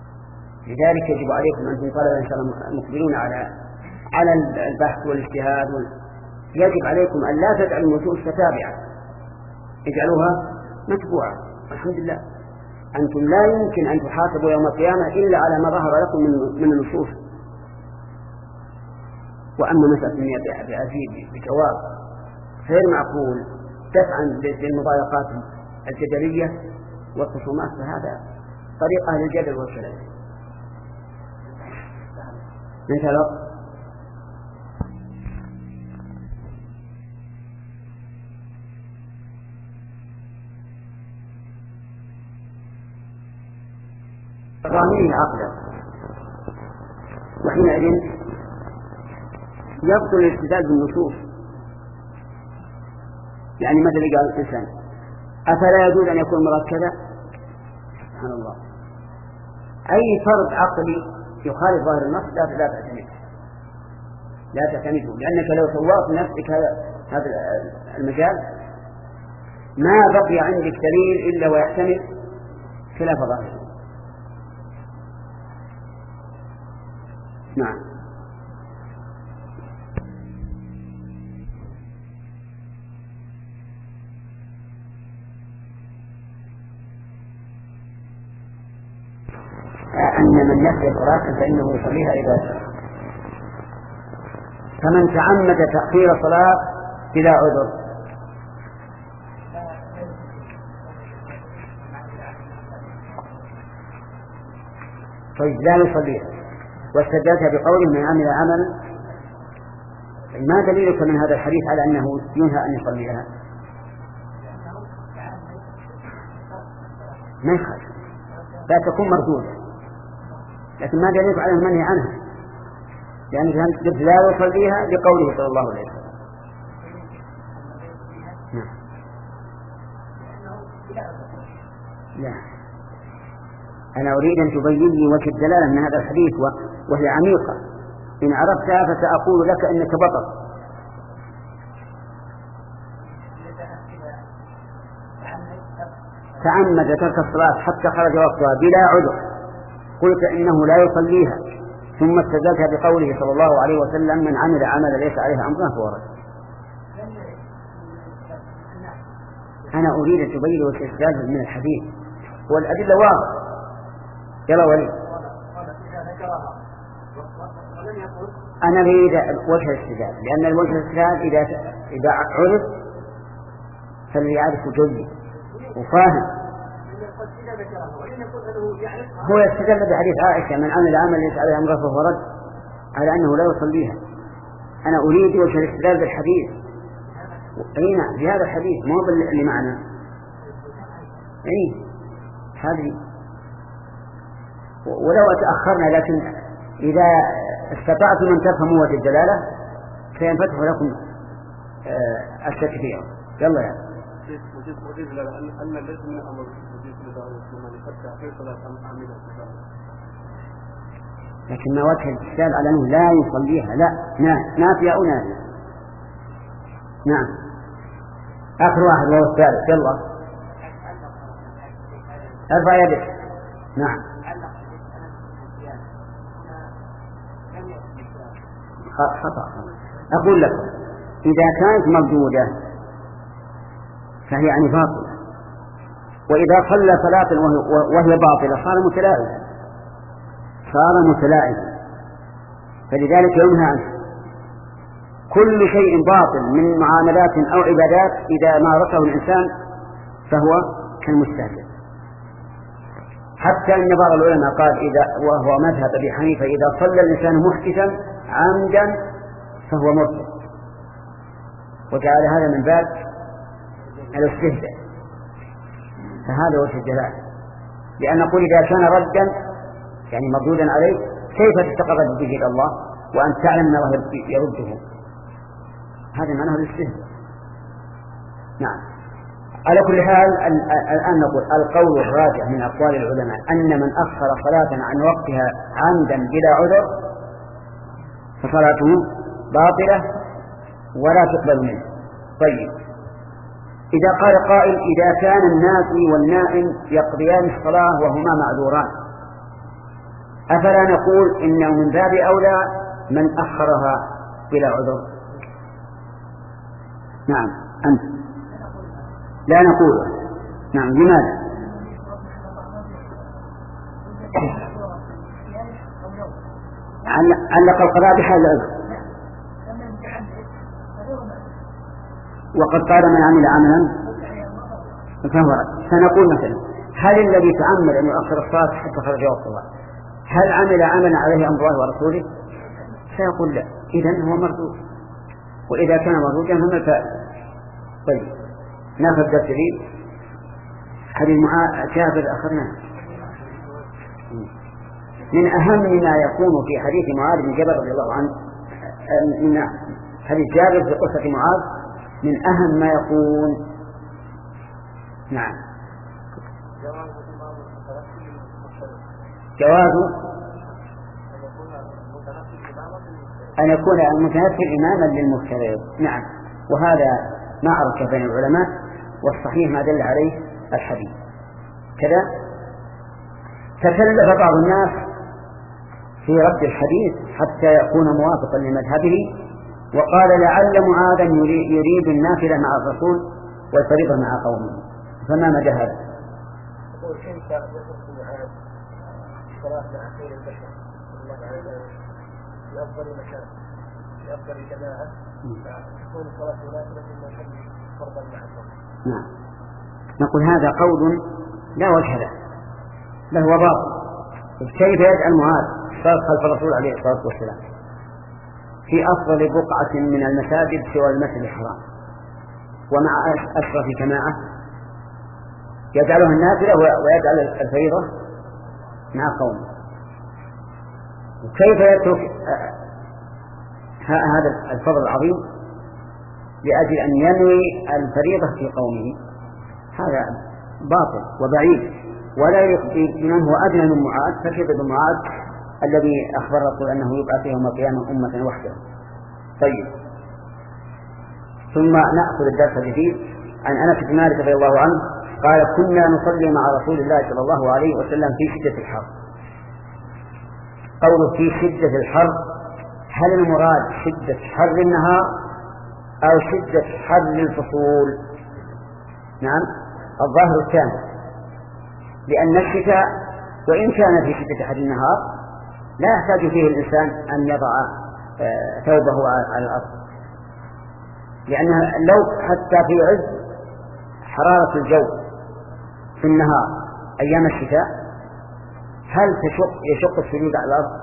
لذلك يجب عليكم أنتم طلبة إن شاء الله مقبلون على على البحث والاجتهاد وال... يجب عليكم أن لا تجعلوا النصوص تتابعة، اجعلوها متبوعة. الحمد لله أنتم لا يمكن أن تحاسبوا يوم القيامة إلا على ما ظهر لكم من من النصوص. وأما مسألة بأزيد بجواب غير معقول دفعا للمضايقات الجدلية والخصومات، فهذا طريق أهل الجدل والكلام. مثلا ظاهره عقلا، وحينئذ يبطل الاستدلال بالنصوص. يعني مثل قال الإنسان أفلا يجوز أن يكون مراد كذا؟ سبحان الله، أي فرض عقلي يخالف ظاهر النص لا لا تعتمد لا تعتمده، لأنك لو سوّرت نفسك هذا هذا المجال ما بقي عندك دليل إلا ويحتمل خلاف ظاهره. نعم. أن من نسي صلاة فإنه يصليها إذا فمن تعمد تأخير صلاة بلا عذر طيب لا يصليها، واستدلت بقوله من عمل عملا. ما دليلك من هذا الحديث على أنه ينهى أن يصليها؟ ما يخالف، لا تكون مردودة، لكن ما دليلك على المنهي عنها؟ لأنك يعني لا يصليها لقوله صلى الله عليه وسلم. نعم. لا، أنا أريد أن تبين لي وجه الدلالة من هذا الحديث وهي عميقة، إن عرفتها فسأقول لك أنك بطل. تعمد ترك الصلاة حتى خرج وقتها بلا عذر، قلت إنه لا يصليها، ثم استدلت بقوله صلى الله عليه وسلم من عمل عمل ليس عليه أمرنا فهو رد. أنا أريد أن تبين وجه الاستدلال من الحديث والأدلة واضحة. يلا ولي، أنا أريد وجه الاستدلال، لأن الوجه الاستدلال إذا إذا عرف فليعرف جيد وفاهم. هو يستدل بحديث عائشة من عمل عمل ليس عليه أمره فهو رد على أنه لا يصليها. أنا أريد وجه الاستدلال بالحديث. أي نعم، بهذا الحديث مو اللي معنا. أي هذه ولو تأخرنا، لكن إذا استطعتم أن تفهموا وجه الدلالة سينفتح لكم التكفير. يلا يا وجد أن ليس من أمر وجد لدعوة من يفتح في صلاة عاملة، لكن ما وجه الاستدلال على أنه لا يصليها؟ لا، نافية أو نافية. نعم. آخر واحد وهو الثالث. يلا ارفع يدك. نعم. خطأ. أقول لكم إذا كانت مردودة فهي يعني باطلة، وإذا صلى صلاة وهي باطلة صار متلاعبا صار متلاعبا فلذلك ينهى عنه. كل شيء باطل من معاملات أو عبادات إذا مارسه الإنسان فهو كالمستهزئ. حتى أن بعض العلماء قال إذا وهو مذهب أبي حنيفة إذا صلى الإنسان محدثا عمدا فهو مرتد، وجعل هذا من باب الاستهزاء. فهذا وجه الدلالة، لأن نقول إذا كان ردا يعني مردودا عليه كيف تتقرب به إلى الله وأن تعلم أن الله يرده؟ هذا معناه الاستهزاء. نعم. على كل حال الآن نقول القول الراجح من أقوال العلماء أن من أخر صلاة عن وقتها عمدا بلا عذر فصلاته باطلة ولا تقبل منه. طيب، إذا قال قائل إذا كان الناسي والنائم يقضيان الصلاة وهما معذوران أفلا نقول إنه من باب أولى من أخرها بلا عذر؟ نعم أنت لا نقول. نعم لماذا؟ علق القضاء بحال العذر. وقد قال من عمل عملا فهو رد. فنقول مثلا هل الذي تعمد أن يؤخر الصلاة حتى خرج وقتها هل عمل عملا عليه أمر الله ورسوله؟ سيقول لا، إذن هو مردود، وإذا كان مردودا فما الفائدة؟ طيب ناخذ الدليل حديث جابر أخذناه. من أهم ما يكون في حديث معاذ بن جبل رضي الله عنه، من حديث جابر في قصة معاذ من أهم ما يكون نعم جواز أن يكون المتنفل إماما للمفترض. نعم، وهذا معركة بين العلماء، والصحيح ما دل عليه الحديث كذا. تكلف بعض الناس في رد الحديث حتى يكون موافقا لمذهبه، وقال لعل معاذا يريد النافلة مع الرسول والفريضة مع قومه، فما مدى هذا؟ يقول كيف يخص معاذ صلاة مع خير البشر الله عليه وسلم في أفضل مكان في أفضل جماعة فتكون صلاة نافلة من يصلي فرضا مع الفرض. نعم، نقول هذا قول لا وجه له، بل هو باطل. كيف يجعل معاذ صلاة خلف الرسول عليه الصلاة والسلام في أفضل بقعة من المساجد سوى المسجد الحرام ومع أشرف جماعة يجعلها النافلة ويجعل الفريضة مع قومه؟ وكيف يترك هذا الفضل العظيم لأجل أن ينوي الفريضة في قومه؟ هذا باطل وبعيد، ولا يقضي بمن هو أدنى من معاذ فكيف بمعاذ الذي أخبر الرسول أنه يبعث يوم القيامة أمة وحده. طيب، ثم نأخذ الدرس الجديد عن أنس بن مالك رضي الله عنه قال كنا نصلي مع رسول الله صلى الله عليه وسلم في شدة الحر. قوله في شدة الحر، هل المراد شدة حر النهار أو شدة حر الفصول؟ نعم، الظاهر الثاني، لأن الشتاء وإن كان في شدة حر النهار لا يحتاج فيه الإنسان أن يضع ثوبه على الأرض، لأن لو حتى في عز حرارة الجو في النهار أيام الشتاء هل تشق يشق السجود على الأرض؟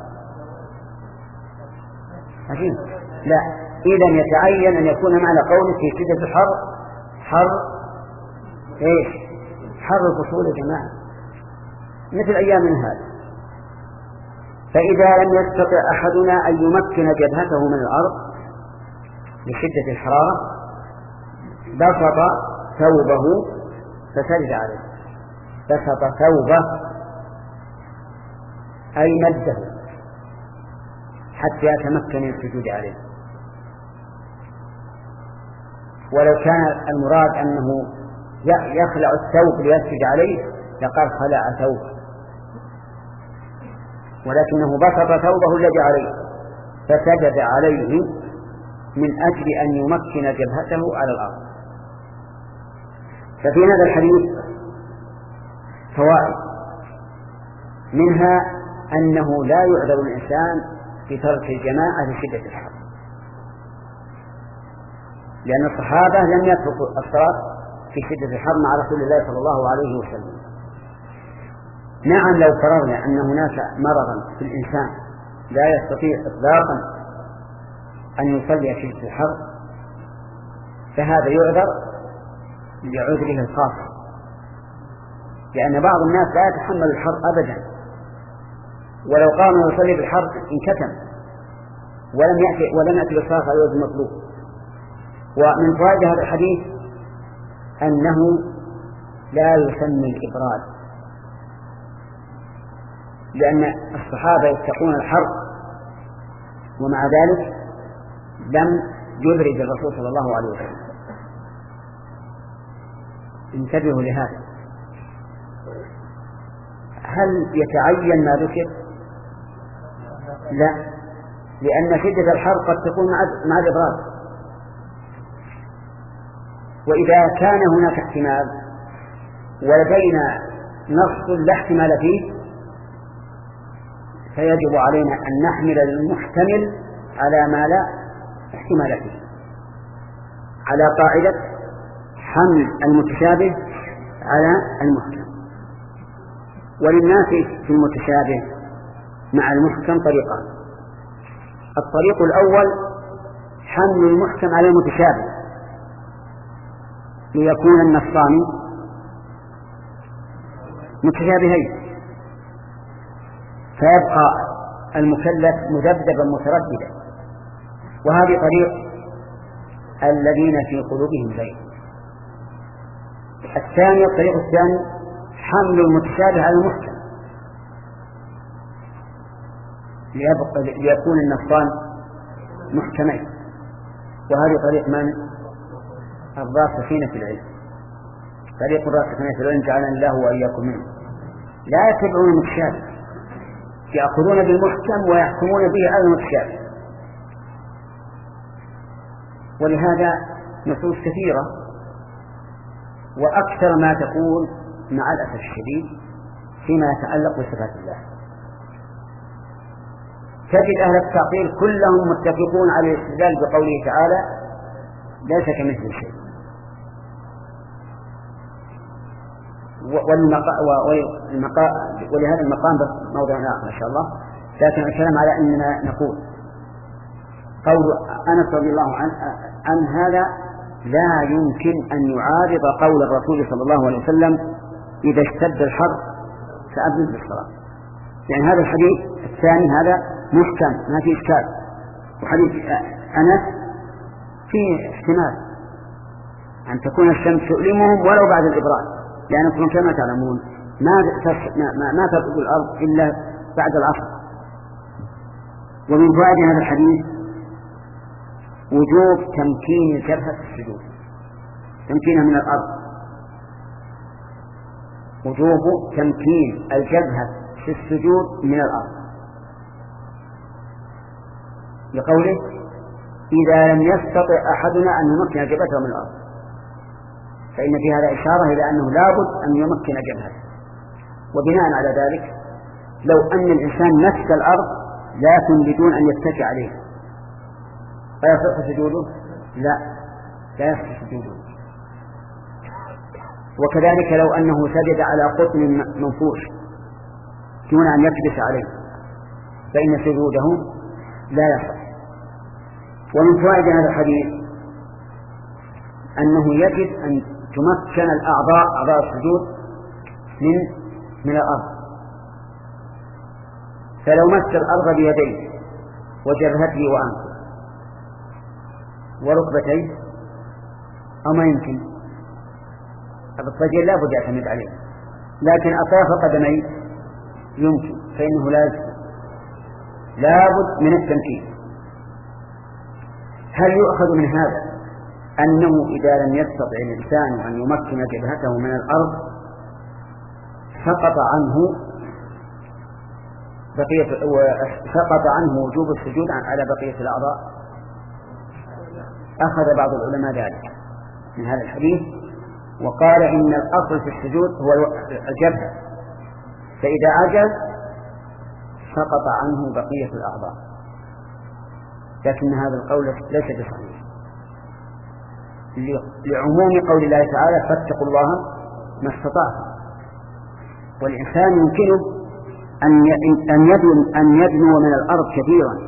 عجيب. لا، إذن يتعين أن يكون معنى قوله في شدة الحر حر إيش؟ حر الفصول يا جماعة، مثل أيام هذا. فإذا لم يستطع أحدنا أن يمكن جبهته من الأرض لشدة الحرارة بسط ثوبه فسجد عليه. بسط ثوبه أي مده حتى يتمكن من السجود عليه. ولو كان المراد أنه يخلع الثوب ليسجد عليه لقال خلع ثوبه، ولكنه بسط ثوبه الذي عليه فسجد عليه من أجل أن يمكن جبهته على الأرض. ففي هذا الحديث فوائد، منها أنه لا يعذر الإنسان بترك الجماعة لشدة الحر، لأن الصحابة لم يتركوا الصلاة في شدة الحر مع رسول الله صلى الله عليه وسلم. نعم، لو فرضنا أن هناك مرضا في الإنسان لا يستطيع إطلاقا أن يصلي في شدة الحر فهذا يعذر لعذره الخاص، لأن بعض الناس لا يتحمل الحر أبدا، ولو قام يصلي بالحر انكتم ولم يأتي ولم يأتي بالصلاة على الوجه المطلوب. ومن فوائد هذا الحديث أنه لا يسمى الإبراد، لأن الصحابة يتقون الحر ومع ذلك لم يبرد الرسول صلى الله عليه وسلم. انتبهوا لهذا. هل يتعين ما ذكر لا، لأن شدة الحر قد تكون مع الإبراد. وإذا كان هناك احتمال ولدينا نص لا احتمال فيه فيجب علينا أن نحمل المحتمل على ما لا احتمال فيه، على قاعدة حمل المتشابه على المحكم. وللناس في المتشابه مع المحكم طريقان: الطريق الأول حمل المحكم على المتشابه ليكون النصان متشابهين، فيبقى المكلف مذبذبا مترددا، وهذه طريق الذين في قلوبهم زيغ. الثاني الطريق الثاني حمل المتشابه على المحكم ليكون النصان محكمين، وهذه طريق من؟ الراسخين في العلم. طريق الراسخين في العلم جعلنا الله وإياكم منه، لا يتبعون المتشابه، يأخذون بالمحكم ويحكمون به على المتشابه. ولهذا نصوص كثيرة، وأكثر ما تكون مع الأسف الشديد فيما يتعلق بصفات الله. تجد أهل التعطيل كلهم متفقون على الاستدلال بقوله تعالى ليس كمثل شيء، ولهذا المقام موضوع آخر إن شاء الله. لكن الكلام على أننا نقول قول أنس رضي الله عنه عن هذا لا يمكن أن يعارض قول الرسول صلى الله عليه وسلم إذا اشتد الحر فأبرد بالصلاة. يعني هذا الحديث الثاني هذا محكم ما فيه إشكال، وحديث أنس فيه احتمال أن تكون الشمس تؤلمهم ولو بعد الإبراد، لأنكم كما تعلمون ما ما تبرد الأرض إلا بعد العصر. ومن فوائد هذا الحديث وجوب تمكين الجبهة في السجود، تمكينها من الأرض، وجوب تمكين الجبهة في السجود من الأرض، لقوله إذا لم يستطع أحدنا أن يمكن جبهته من الأرض، فإن في هذا إشارة إلى أنه لابد أن يمكن جبهته. وبناء على ذلك لو أن الإنسان مسك الأرض لكن بدون أن يتكئ عليه فيصح سجوده؟ لا، لا يصح سجوده. وكذلك لو أنه سجد على قطن منفوش دون أن يكبس عليه فإن سجوده لا يصح. ومن فوائد هذا الحديث أنه يجب أن تمكن الأعضاء أعضاء السجود من من الأرض. فلو مس الأرض بيديه وجبهته وأنفه وركبتيه أو ما يمكن، الرجل لا بد يعتمد عليه، لكن أطراف قدميه يمكن، فإنه لازم لابد من التمكين. هل يؤخذ من هذا أنه إذا لم يستطع الإنسان أن يمكن جبهته من الأرض سقط عنه بقية سقط عنه وجوب السجود على بقية الأعضاء؟ أخذ بعض العلماء ذلك من هذا الحديث وقال إن الأصل في السجود هو الجبهة، فإذا عجز سقط عنه بقية الأعضاء، لكن هذا القول ليس بصحيح لعموم قول الله تعالى فاتقوا الله ما استطعتم. والإنسان يمكنه أن يدنو أن يدنو من الأرض كثيرا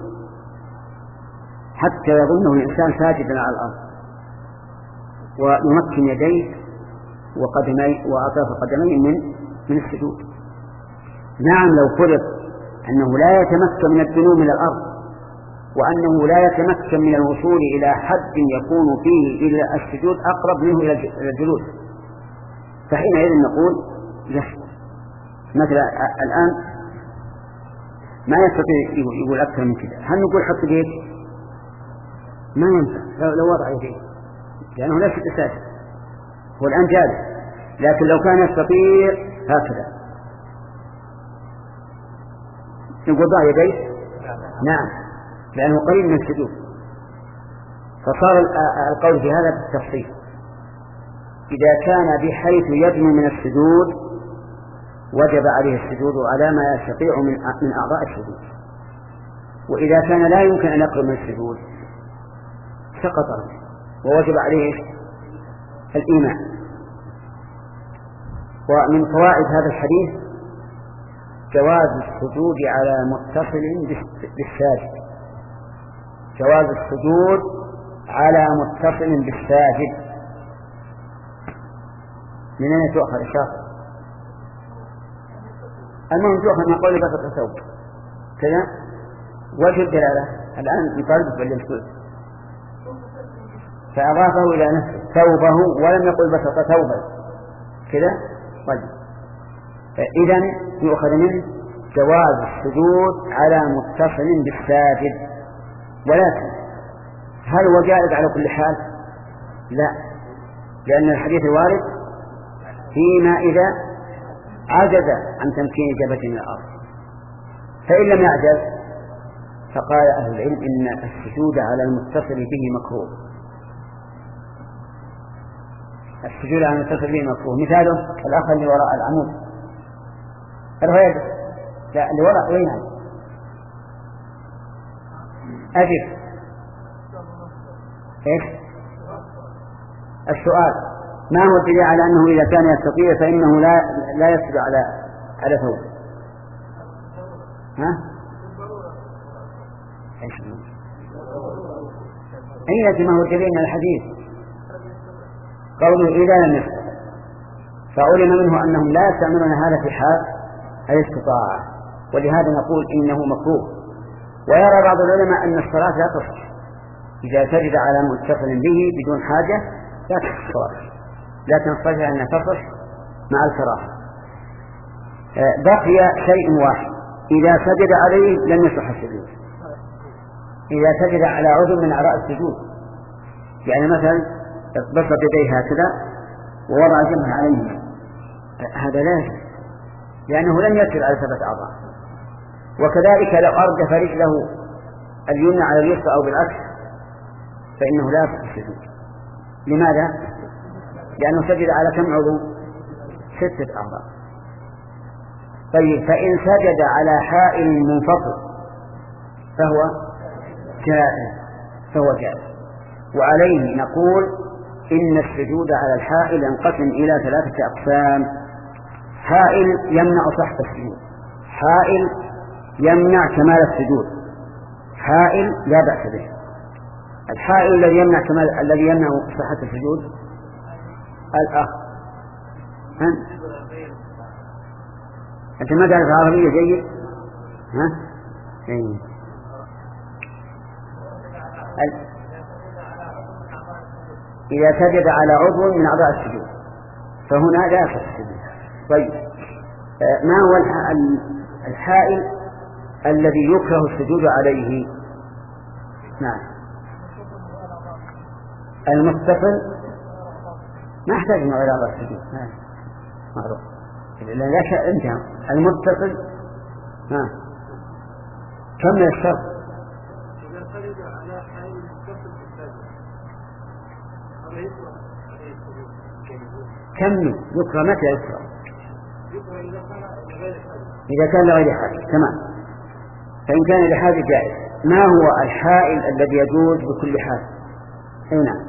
حتى يظنه الإنسان ساجدا على الأرض، ويمكن يديه وقدميه وأطراف قدميه من من السجود. نعم لو فرض أنه لا يتمكن من الدنو من الأرض وأنه لا يتمكن من الوصول إلى حد يكون فيه إلى السجود أقرب منه إلى الجلوس، فحينئذ نقول يسجد. مثلا الآن ما يستطيع يقول أكثر من كذا، هل نقول حط يديك؟ ما ينفع لو, لو وضع يديه لأنه لا شيء أساسي، هو الآن جالس، لكن لو كان يستطيع هكذا نقول ضع يديه نعم، لأنه قريب من السجود، فصار القول في هذا بالتفصيل. إذا كان بحيث يدنو من السجود وجب عليه السجود على ما يستطيع من من أعضاء السجود، وإذا كان لا يمكن أن يقرب من السجود سقط ووجب عليه الإيمان. ومن فوائد هذا الحديث جواز السجود على متصل بالساجد، جواز السجود على متصل بالساجد. من أين تؤخذ الشاطئ؟ المهم تؤخذ من قول بسط الثوب كذا. وجه الدلالة الآن يطالب بالإنسان فأضافه إلى نفسه ثوبه ولم يقل بسط ثوبه كذا. طيب، إذن يؤخذ منه جواز السجود على متصل بالساجد. ولكن هل هو جائز على كل حال؟ لا، لأن الحديث الوارد فيما إذا عجز عن تمكين جبهة من الأرض. فإن لم يعجز فقال أهل العلم إن السجود على المتصل به مكروه. السجود على المتصل به مكروه. مثاله الأخ اللي وراء العمود الغير لا اللي وراء وين هذا؟ أجب. إيش السؤال؟ ما هو الدليل على أنه إذا كان يستطيع فإنه لا لا يسجد على على ثوب؟ ها؟ إيش؟ أين ما هو الدليل من الحديث؟ قوله إذا لم يستطع، فعلم منه أنهم لا يستعملون هذا في حال الاستطاعة، ولهذا نقول إنه مكروه. ويرى بعض العلماء أن الصلاة لا تصح إذا سجد على متصل به بدون حاجة، لا تصح الصلاة، لكن الصحيح أن تصح مع الكراهة. بقي شيء واحد، إذا سجد عليه لم يصح السجود. إذا سجد على عضو من أعضاء السجود، يعني مثلا بسط يديه هكذا ووضع جنبه عليه، هذا لا يجوز لأنه لم يسجد على ثلاثة أعضاء. وكذلك لو أردف رجله اليمنى على اليسرى أو بالعكس فإنه لا يصح السجود. لماذا؟ لأنه سجد على كم عضو؟ ستة أعضاء. طيب، فإن سجد على حائل منفصل فهو جائز، فهو جائز. وعليه نقول إن السجود على الحائل ينقسم إلى ثلاثة أقسام: حائل يمنع صحة السجود، حائل يمنع كمال السجود، حائل لا بأس به. الحائل الذي يمنع كمال الذي يمنع صحة السجود الأخ أنت أنت ما تعرف العربية جيد؟ ها؟ جيد. إذا سجد على عضو من أعضاء السجود فهنا لا يصح السجود. طيب، ما هو الحائل الذي يكره السجود عليه؟ نعم، المتصل ما يحتاج من غير أعضاء السجود، معروف، لأن لا شيء انتهى. المتصل ها كم الشرط؟ كم يكره؟ متى يكره؟ إذا كان لغير حاجة، تمام. فإن كان لحاجة جائز. ما هو الحائل الذي يجوز بكل حال؟ أي نعم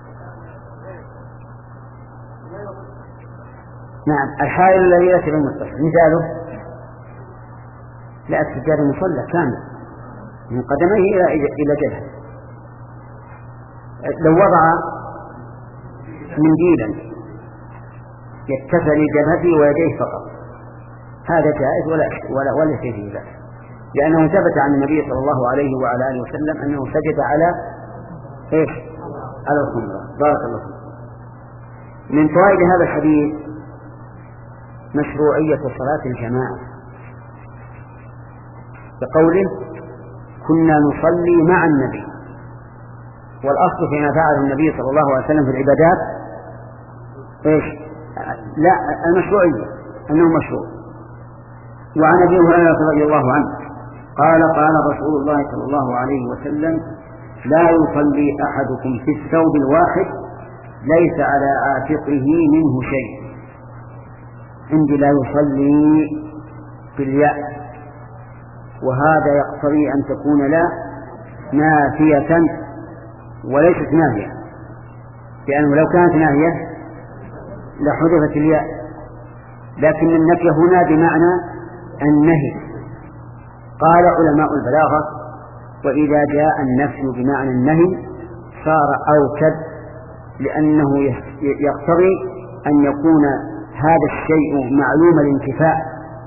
نعم الحائل الذي ليس بالمتصل. مثاله لا السجاد المصلى كامل من قدميه إلى جبهه. لو وضع منديلا يتسع لجبهته ويديه فقط هذا جائز ولا ولا ولا شيء فيه بأس، لأنه ثبت عن النبي صلى الله عليه وعلى آله وسلم أنه سجد على إيش؟ على الخمرة. بارك الله فيك. من فوائد هذا الحديث مشروعية صلاة الجماعة، بقوله كنا نصلي مع النبي. والأصل فيما فعله النبي صلى الله عليه وسلم في العبادات إيش؟ لا المشروعية، أنه مشروع. وعن أبي هريرة رضي الله عنه قال قال رسول الله صلى الله عليه وسلم لا يصلي أحدكم في الثوب الواحد ليس على عاتقه منه شيء. عندي لا يصلي بالياء، وهذا يقتضي أن تكون لا نافية وليست ناهية، لأنه لو كانت ناهية لحذفت الياء، لكن النفي هنا بمعنى النهي. قال علماء البلاغة وإذا جاء النفي بمعنى النهي صار أوكد، لأنه يقتضي أن يكون هذا الشيء معلوم الانتفاء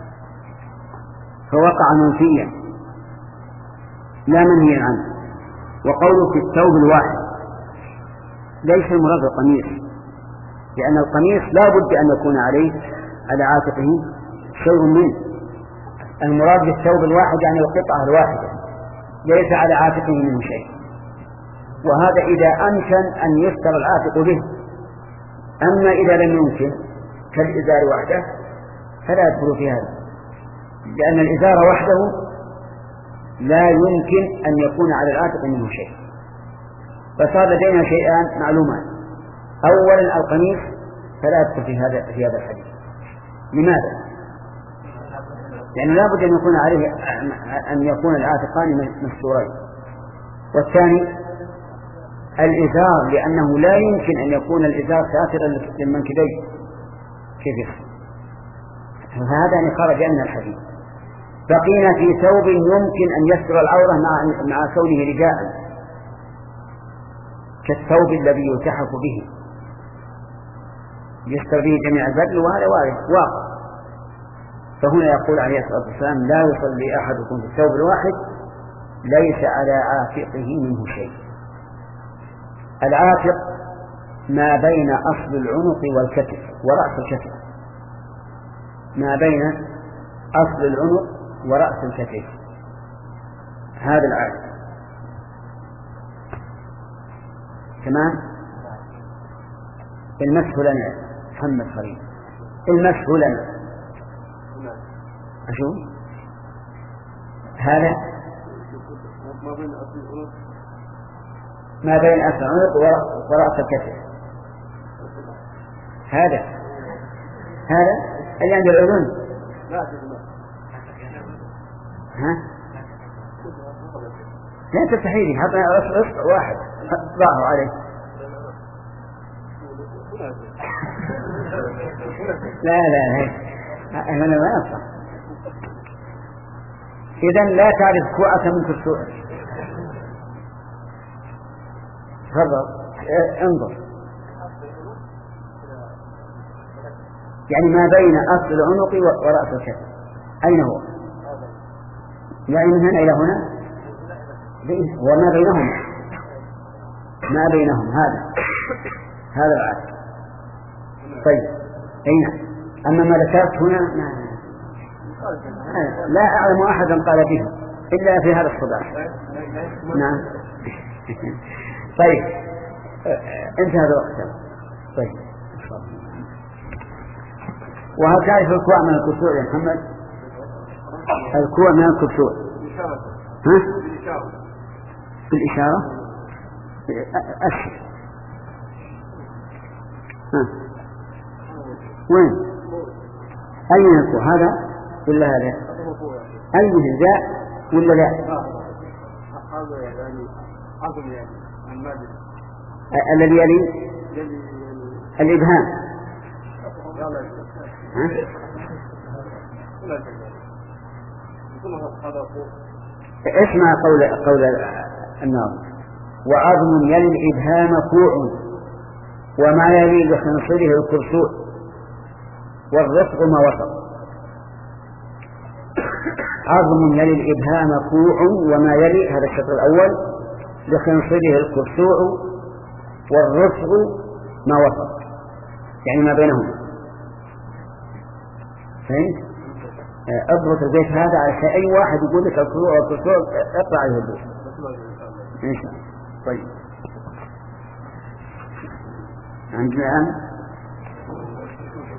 فوقع منفيا لا منهي عنه. وقوله في الثوب الواحد ليس المراد القميص، لأن القميص لا بد أن يكون عليه على عاتقه شيء منه. المراد بالثوب الواحد يعني القطعة الواحدة ليس على عاتقه منه شيء، وهذا إذا أمكن أن يستر العاتق به. أما إذا لم يمكن كالإزار وحده فلا يدخل في هذا، لأن الإزار وحده لا يمكن أن يكون على العاتق منه شيء. فصار لدينا شيئان معلومان: أولا القميص فلا يدخل في هذا في هذا الحديث. لماذا؟ لأن لا بد أن يكون عليه أن يكون العاتقان مستورين. والثاني الإزار، لأنه لا يمكن أن يكون الإزار ساترا للمنكبين كيف يصير؟ هذا يعني خرج من الحديث. بقينا في ثوب يمكن أن يستر العورة مع مع كونه رداء، كالثوب الذي يلتحف به يستر به جميع البدن، وهذا وارد واقع. فهنا يقول عليه الصلاة والسلام لا يصلي أحدكم في الثوب الواحد ليس على عاتقه منه شيء. العاتق ما بين أصل العنق والكتف ورأس الكتف، ما بين أصل العنق ورأس الكتف، هذا العاتق. تمام. المسح لنا محمد خليل، المسح لنا أشوف هذا ما بين أصل العنق ورأس الكتف، هذا هذا اللي عند الأذن. ها؟ لا تستحيلي، حطنا أصبع واحد ضعه عليه. لا لا لا هنا ما يصح. إذن لا تعرف كوعة من كسوع. تفضل انظر، يعني ما بين أصل العنق ورأس الكتف أين هو؟ يعني من هنا إلى هنا وما بينهم، ما بينهم هذا هذا العاتق. طيب أين؟ أما ما ذكرت هنا ما لا أعلم أحدا قال به إلا في هذا الصباح. نعم. طيب انتهى الوقت. طيب وهل تعرف الكوع من الكسوع يا محمد؟ الكوع من الكسوع ها؟ بالإشارة أشهر. ها وين؟ أين الكوع؟ هذا ولا هذا؟ أيه ذا ولا لا؟ هذا يعني عظم يعني المادة الذي يلي الإبهام. اسمع قول قول الناظم: وعظم يلي الإبهام كوع وما يلي لخنصره الكرسوع والرفق ما وسط. عظم يلي الإبهام كوع وما يلي، هذا الشطر الأول، لخنصره الكرسوع والرفق ما وسط، يعني ما بينهم. فهمت؟ اضبط البيت هذا على أي واحد يقول لك الكروع والكرسوع اقرأ عليه البيت إن شاء الله. طيب عندنا الآن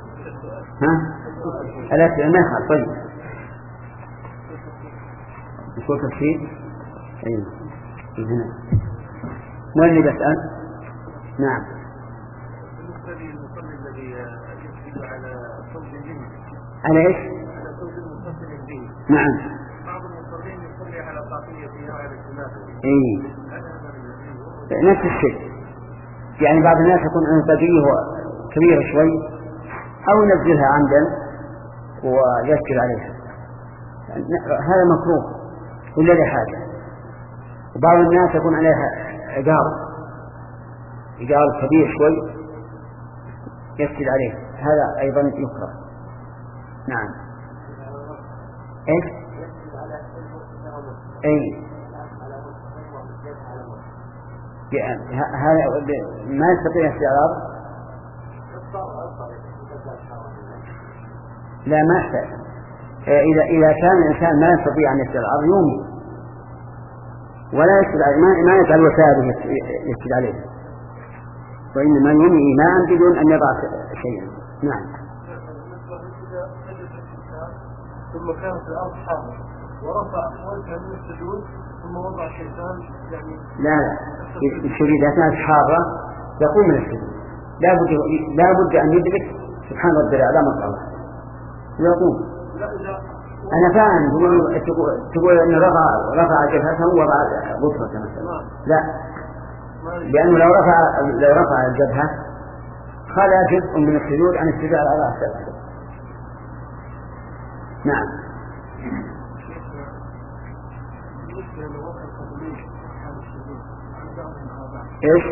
ها الأسئلة نخل. طيب يكون تفسير. أيوه هنا ما اللي بسأل؟ نعم. بالنسبة للمصلي الذي يسجد على صوت الجن. على إيش؟ على صوت المتصل به. نعم. بعض المصلين يصلي على قافيته وعلى الثلاثة. إيه. نفس الشيء. يعني بعض الناس يكون عنده طاقية كبيرة شوي أو ينزلها عمدا ويسجد عليها، هذا مكروه إلا لحاجة. وبعض الناس يكون عليها عقال عقال كبير شوي يسجد عليه، هذا أيضا يكره. نعم. إيش؟ أي هذا ما يستطيع استعراض. لا ما يحتاج. إذا إذا كان الإنسان ما يستطيع أن يستعراض يومي ولا يسجد عليه، ما يجعل وسائله يسجد عليه، وإنما يومي إيمان بدون أن يضع شيئا. نعم. ثم كانت الأرض حامل ورفع وجهه من السجود ثم وضع الشيطان يعني. لا لا الشديد إذا كانت حارة يقوم من السجود، لا بد لا بد أن يدرك سبحان ربي الأعلى مطلع يقوم. أنا فاهم تقول تقول أن رفع رفع جبهته ووضع بطرته مثلا، لا، لأنه لو رفع لو رفع الجبهة خلى جزء من السجود عن السجود على رأسه. نعم. إيش؟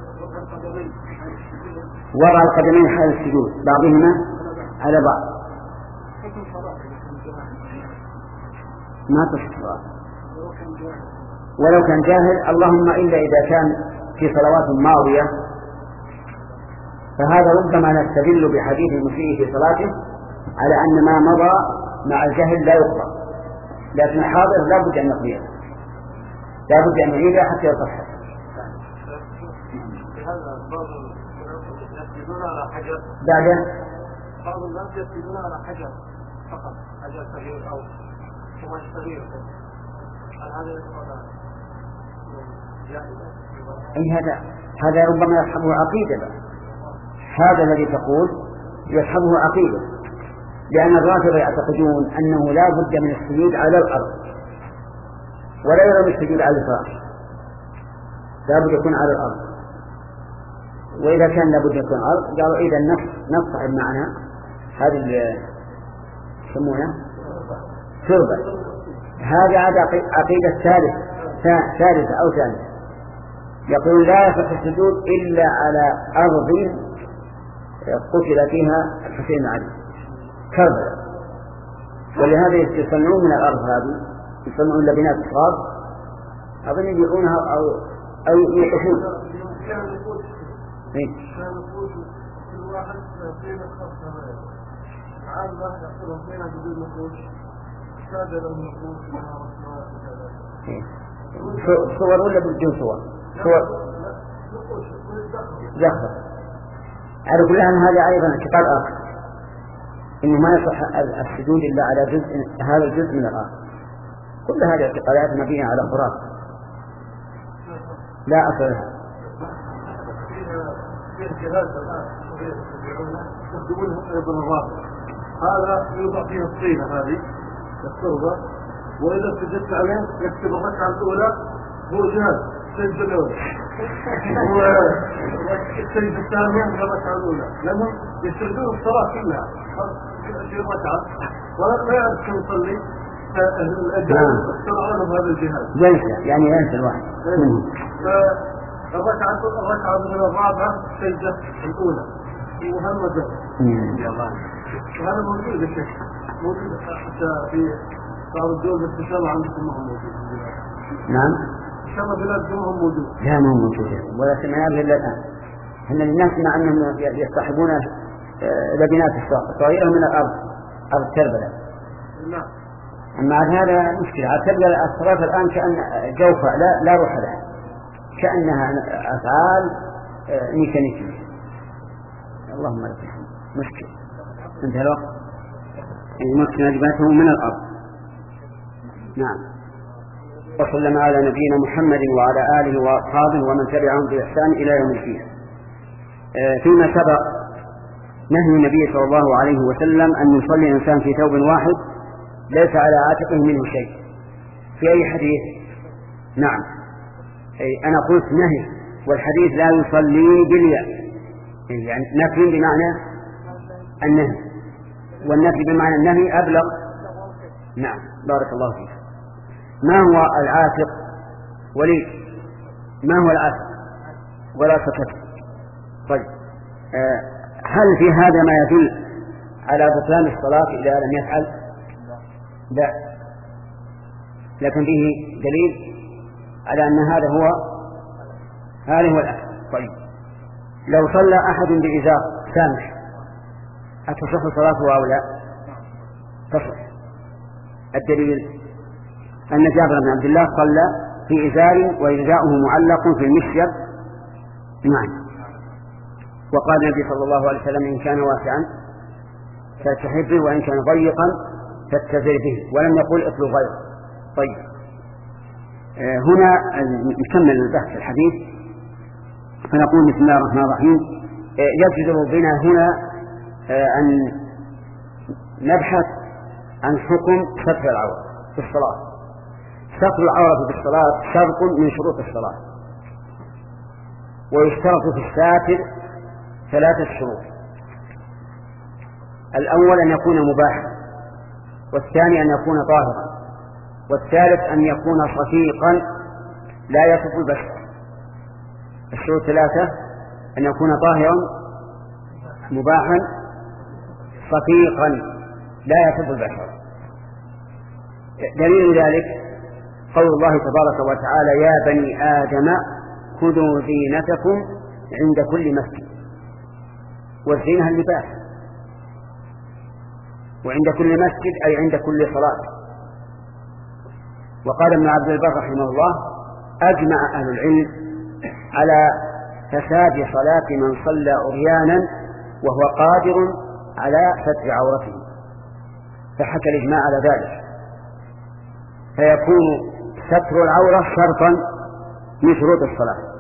وضع القدمين حال السجود بعضهما على بعض ما تصح، ولو كان جاهل، اللهم إلا إذا كان في صلوات ماضية فهذا ربما نستدل بحديث المسيء في صلاته على أن ما مضى مع الجهل لا يقضى، لكن الحاضر لا بد أن يقضيه، لا بد أن يعيده حتى يصح. بعد بعض الناس يسجدون على حجر فقط، حجر صغير أو قماش صغير، هذا أي هذا هذا ربما يصحبه عقيدة. هذا الذي تقول يصحبه عقيدة، لأن الرافضة يعتقدون أنه لا بد من السجود على الأرض ولا يرى السجود على الفراش، لا بد يكون على الأرض. وإذا كان لابد يكون أرض قالوا إذا النص نص معنا هذا اللي يسمونه تربة. هذا عقيدة ثالث ثالثة أو ثالثة، يقول لا يصح السجود إلا على أرض قتل فيها الحسين علي كربلاء، ولهذا يصنعون من الأرض هذه، يصنعون لبنات التراب أظن يبيعونها أو أو يطفون. كان يقول كل واحد فينا خمسة ملايين عام ما يقولون فينا بدون نقوش كاد لهم نقوش منها وصمات صور ولا بدون صور؟ صور زخرف. على كل حال هذا أيضا اعتقاد آخر، إنه ما يصح السجود إلا على جزء هذا الجزء من الآخر. كل هذه اعتقادات مبنية على خرافة لا أصل لها. الجهاز الآن يستخدمونه أيضا الرافع، هذا يوضع فيه الطينة هذه التربة، وإذا سجدت عليه يكتب الركعة الأولى هو جهاز السجدة الأولى والسجدة الثانية من الركعة الأولى، لأنهم يستخدمون الصلاة كلها في الركعة ولا يعرف كم يصلي الأجهاز يخترعون هذا الجهاز جلسة يعني ينسى الواحد. الركعة الركعة من الرابعة السجدة الأولى وهم جهاز. وهذا موجود يا شيخ، موجود حتى في بعض الدول بس إن شاء الله عندكم ما هو موجود. نعم. إن شاء الله بلادكم ما هو موجود. لا ما هو موجود ولا سمعنا به إلا الآن. إن الناس مع أنهم يصطحبون لبنات صغيرة من الأرض أرض كربلاء. نعم. أما هذا مشكلة. على كربلاء الصلاة الآن كأن جوفاء لا لا روح لها، كأنها أفعال ميكانيكية. اللهم لك الحمد. مشكلة. انتهى الوقت. يعني ممكن أجباته من الأرض. نعم. وسلم على نبينا محمد وعلى آله وأصحابه ومن تبعهم بإحسان إلى يوم الدين. فيما سبق نهي النبي صلى الله عليه وسلم أن يصلي الإنسان في ثوب واحد ليس على عاتقه منه شيء. في أي حديث؟ نعم، أي أنا قلت نهي، والحديث لا يصلي بالياء، يعني نفي بمعنى النهي، والنفي بمعنى النهي أبلغ. نعم، بارك الله فيك. ما هو العاتق؟ ولي ما هو العاتق؟ ولا سكت. طيب، آه هل في هذا ما يدل على بطلان الصلاة إذا لم يفعل؟ لا، لكن فيه دليل على أن هذا هو هذا هو الأصل. طيب، لو صلى أحد بإزار سامح أتصح صلاته أو لا؟ تصح. الدليل أن جابر بن عبد الله صلى في إزار وإزاؤه معلق في المشيب. نعم، وقال النبي صلى الله عليه وسلم إن كان واسعا فاتحف به وإن كان ضيقا فاتزر به، ولم يقل اطلب غيره. طيب، آه هنا نكمل البحث الحديث فنقول بسم الله الرحمن الرحيم. آه يجدر بنا هنا آه أن نبحث عن حكم ستر العورة في الصلاة. ستر العورة في الصلاة شرط من شروط الصلاة، ويشترط في الساتر ثلاثة شروط: الأول أن يكون مباحا، والثاني أن يكون طاهرا، والثالث أن يكون صفيقا لا يصف البشر. الشروط ثلاثة: أن يكون طاهرا، مباحا، صفيقا لا يصف البشر. دليل ذلك قول الله تبارك وتعالى: يا بني آدم خذوا زينتكم عند كل مسجد. والزينة اللباس، وعند كل مسجد أي عند كل صلاة. وقال ابن عبد البر رحمه الله: أجمع أهل العلم على فساد صلاة من صلى عريانا وهو قادر على ستر عورته، فحكى الإجماع على ذلك، فيكون ستر العورة شرطا من شروط الصلاة.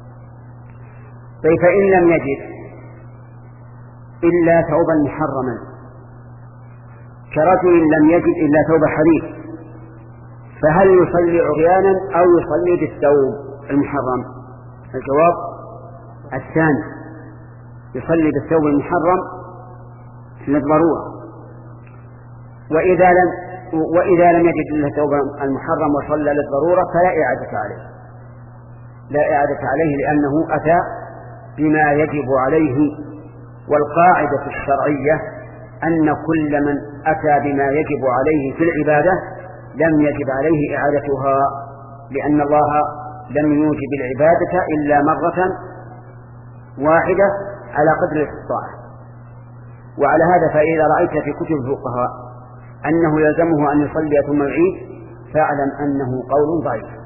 فإن لم يجد إلا ثوبا محرما، كرجل لم يجد إلا ثوب حرير، فهل يصلي عريانا أو يصلي بالثوب المحرم؟ الجواب الثاني، يصلي بالثوب المحرم للضرورة. وإذا لم وإذا لم يجد إلا الثوب المحرم وصلى للضرورة فلا إعادة عليه، لا إعادة عليه لأنه أتى بما يجب عليه. والقاعدة الشرعية أن كل من أتى بما يجب عليه في العبادة لم يجب عليه إعادتها، لأن الله لم يوجب العبادة إلا مرة واحدة على قدر الاستطاعة. وعلى هذا فإذا رأيت في كتب الفقهاء أنه يلزمه أن يصلي ثم يعيد فاعلم أنه قول ضعيف.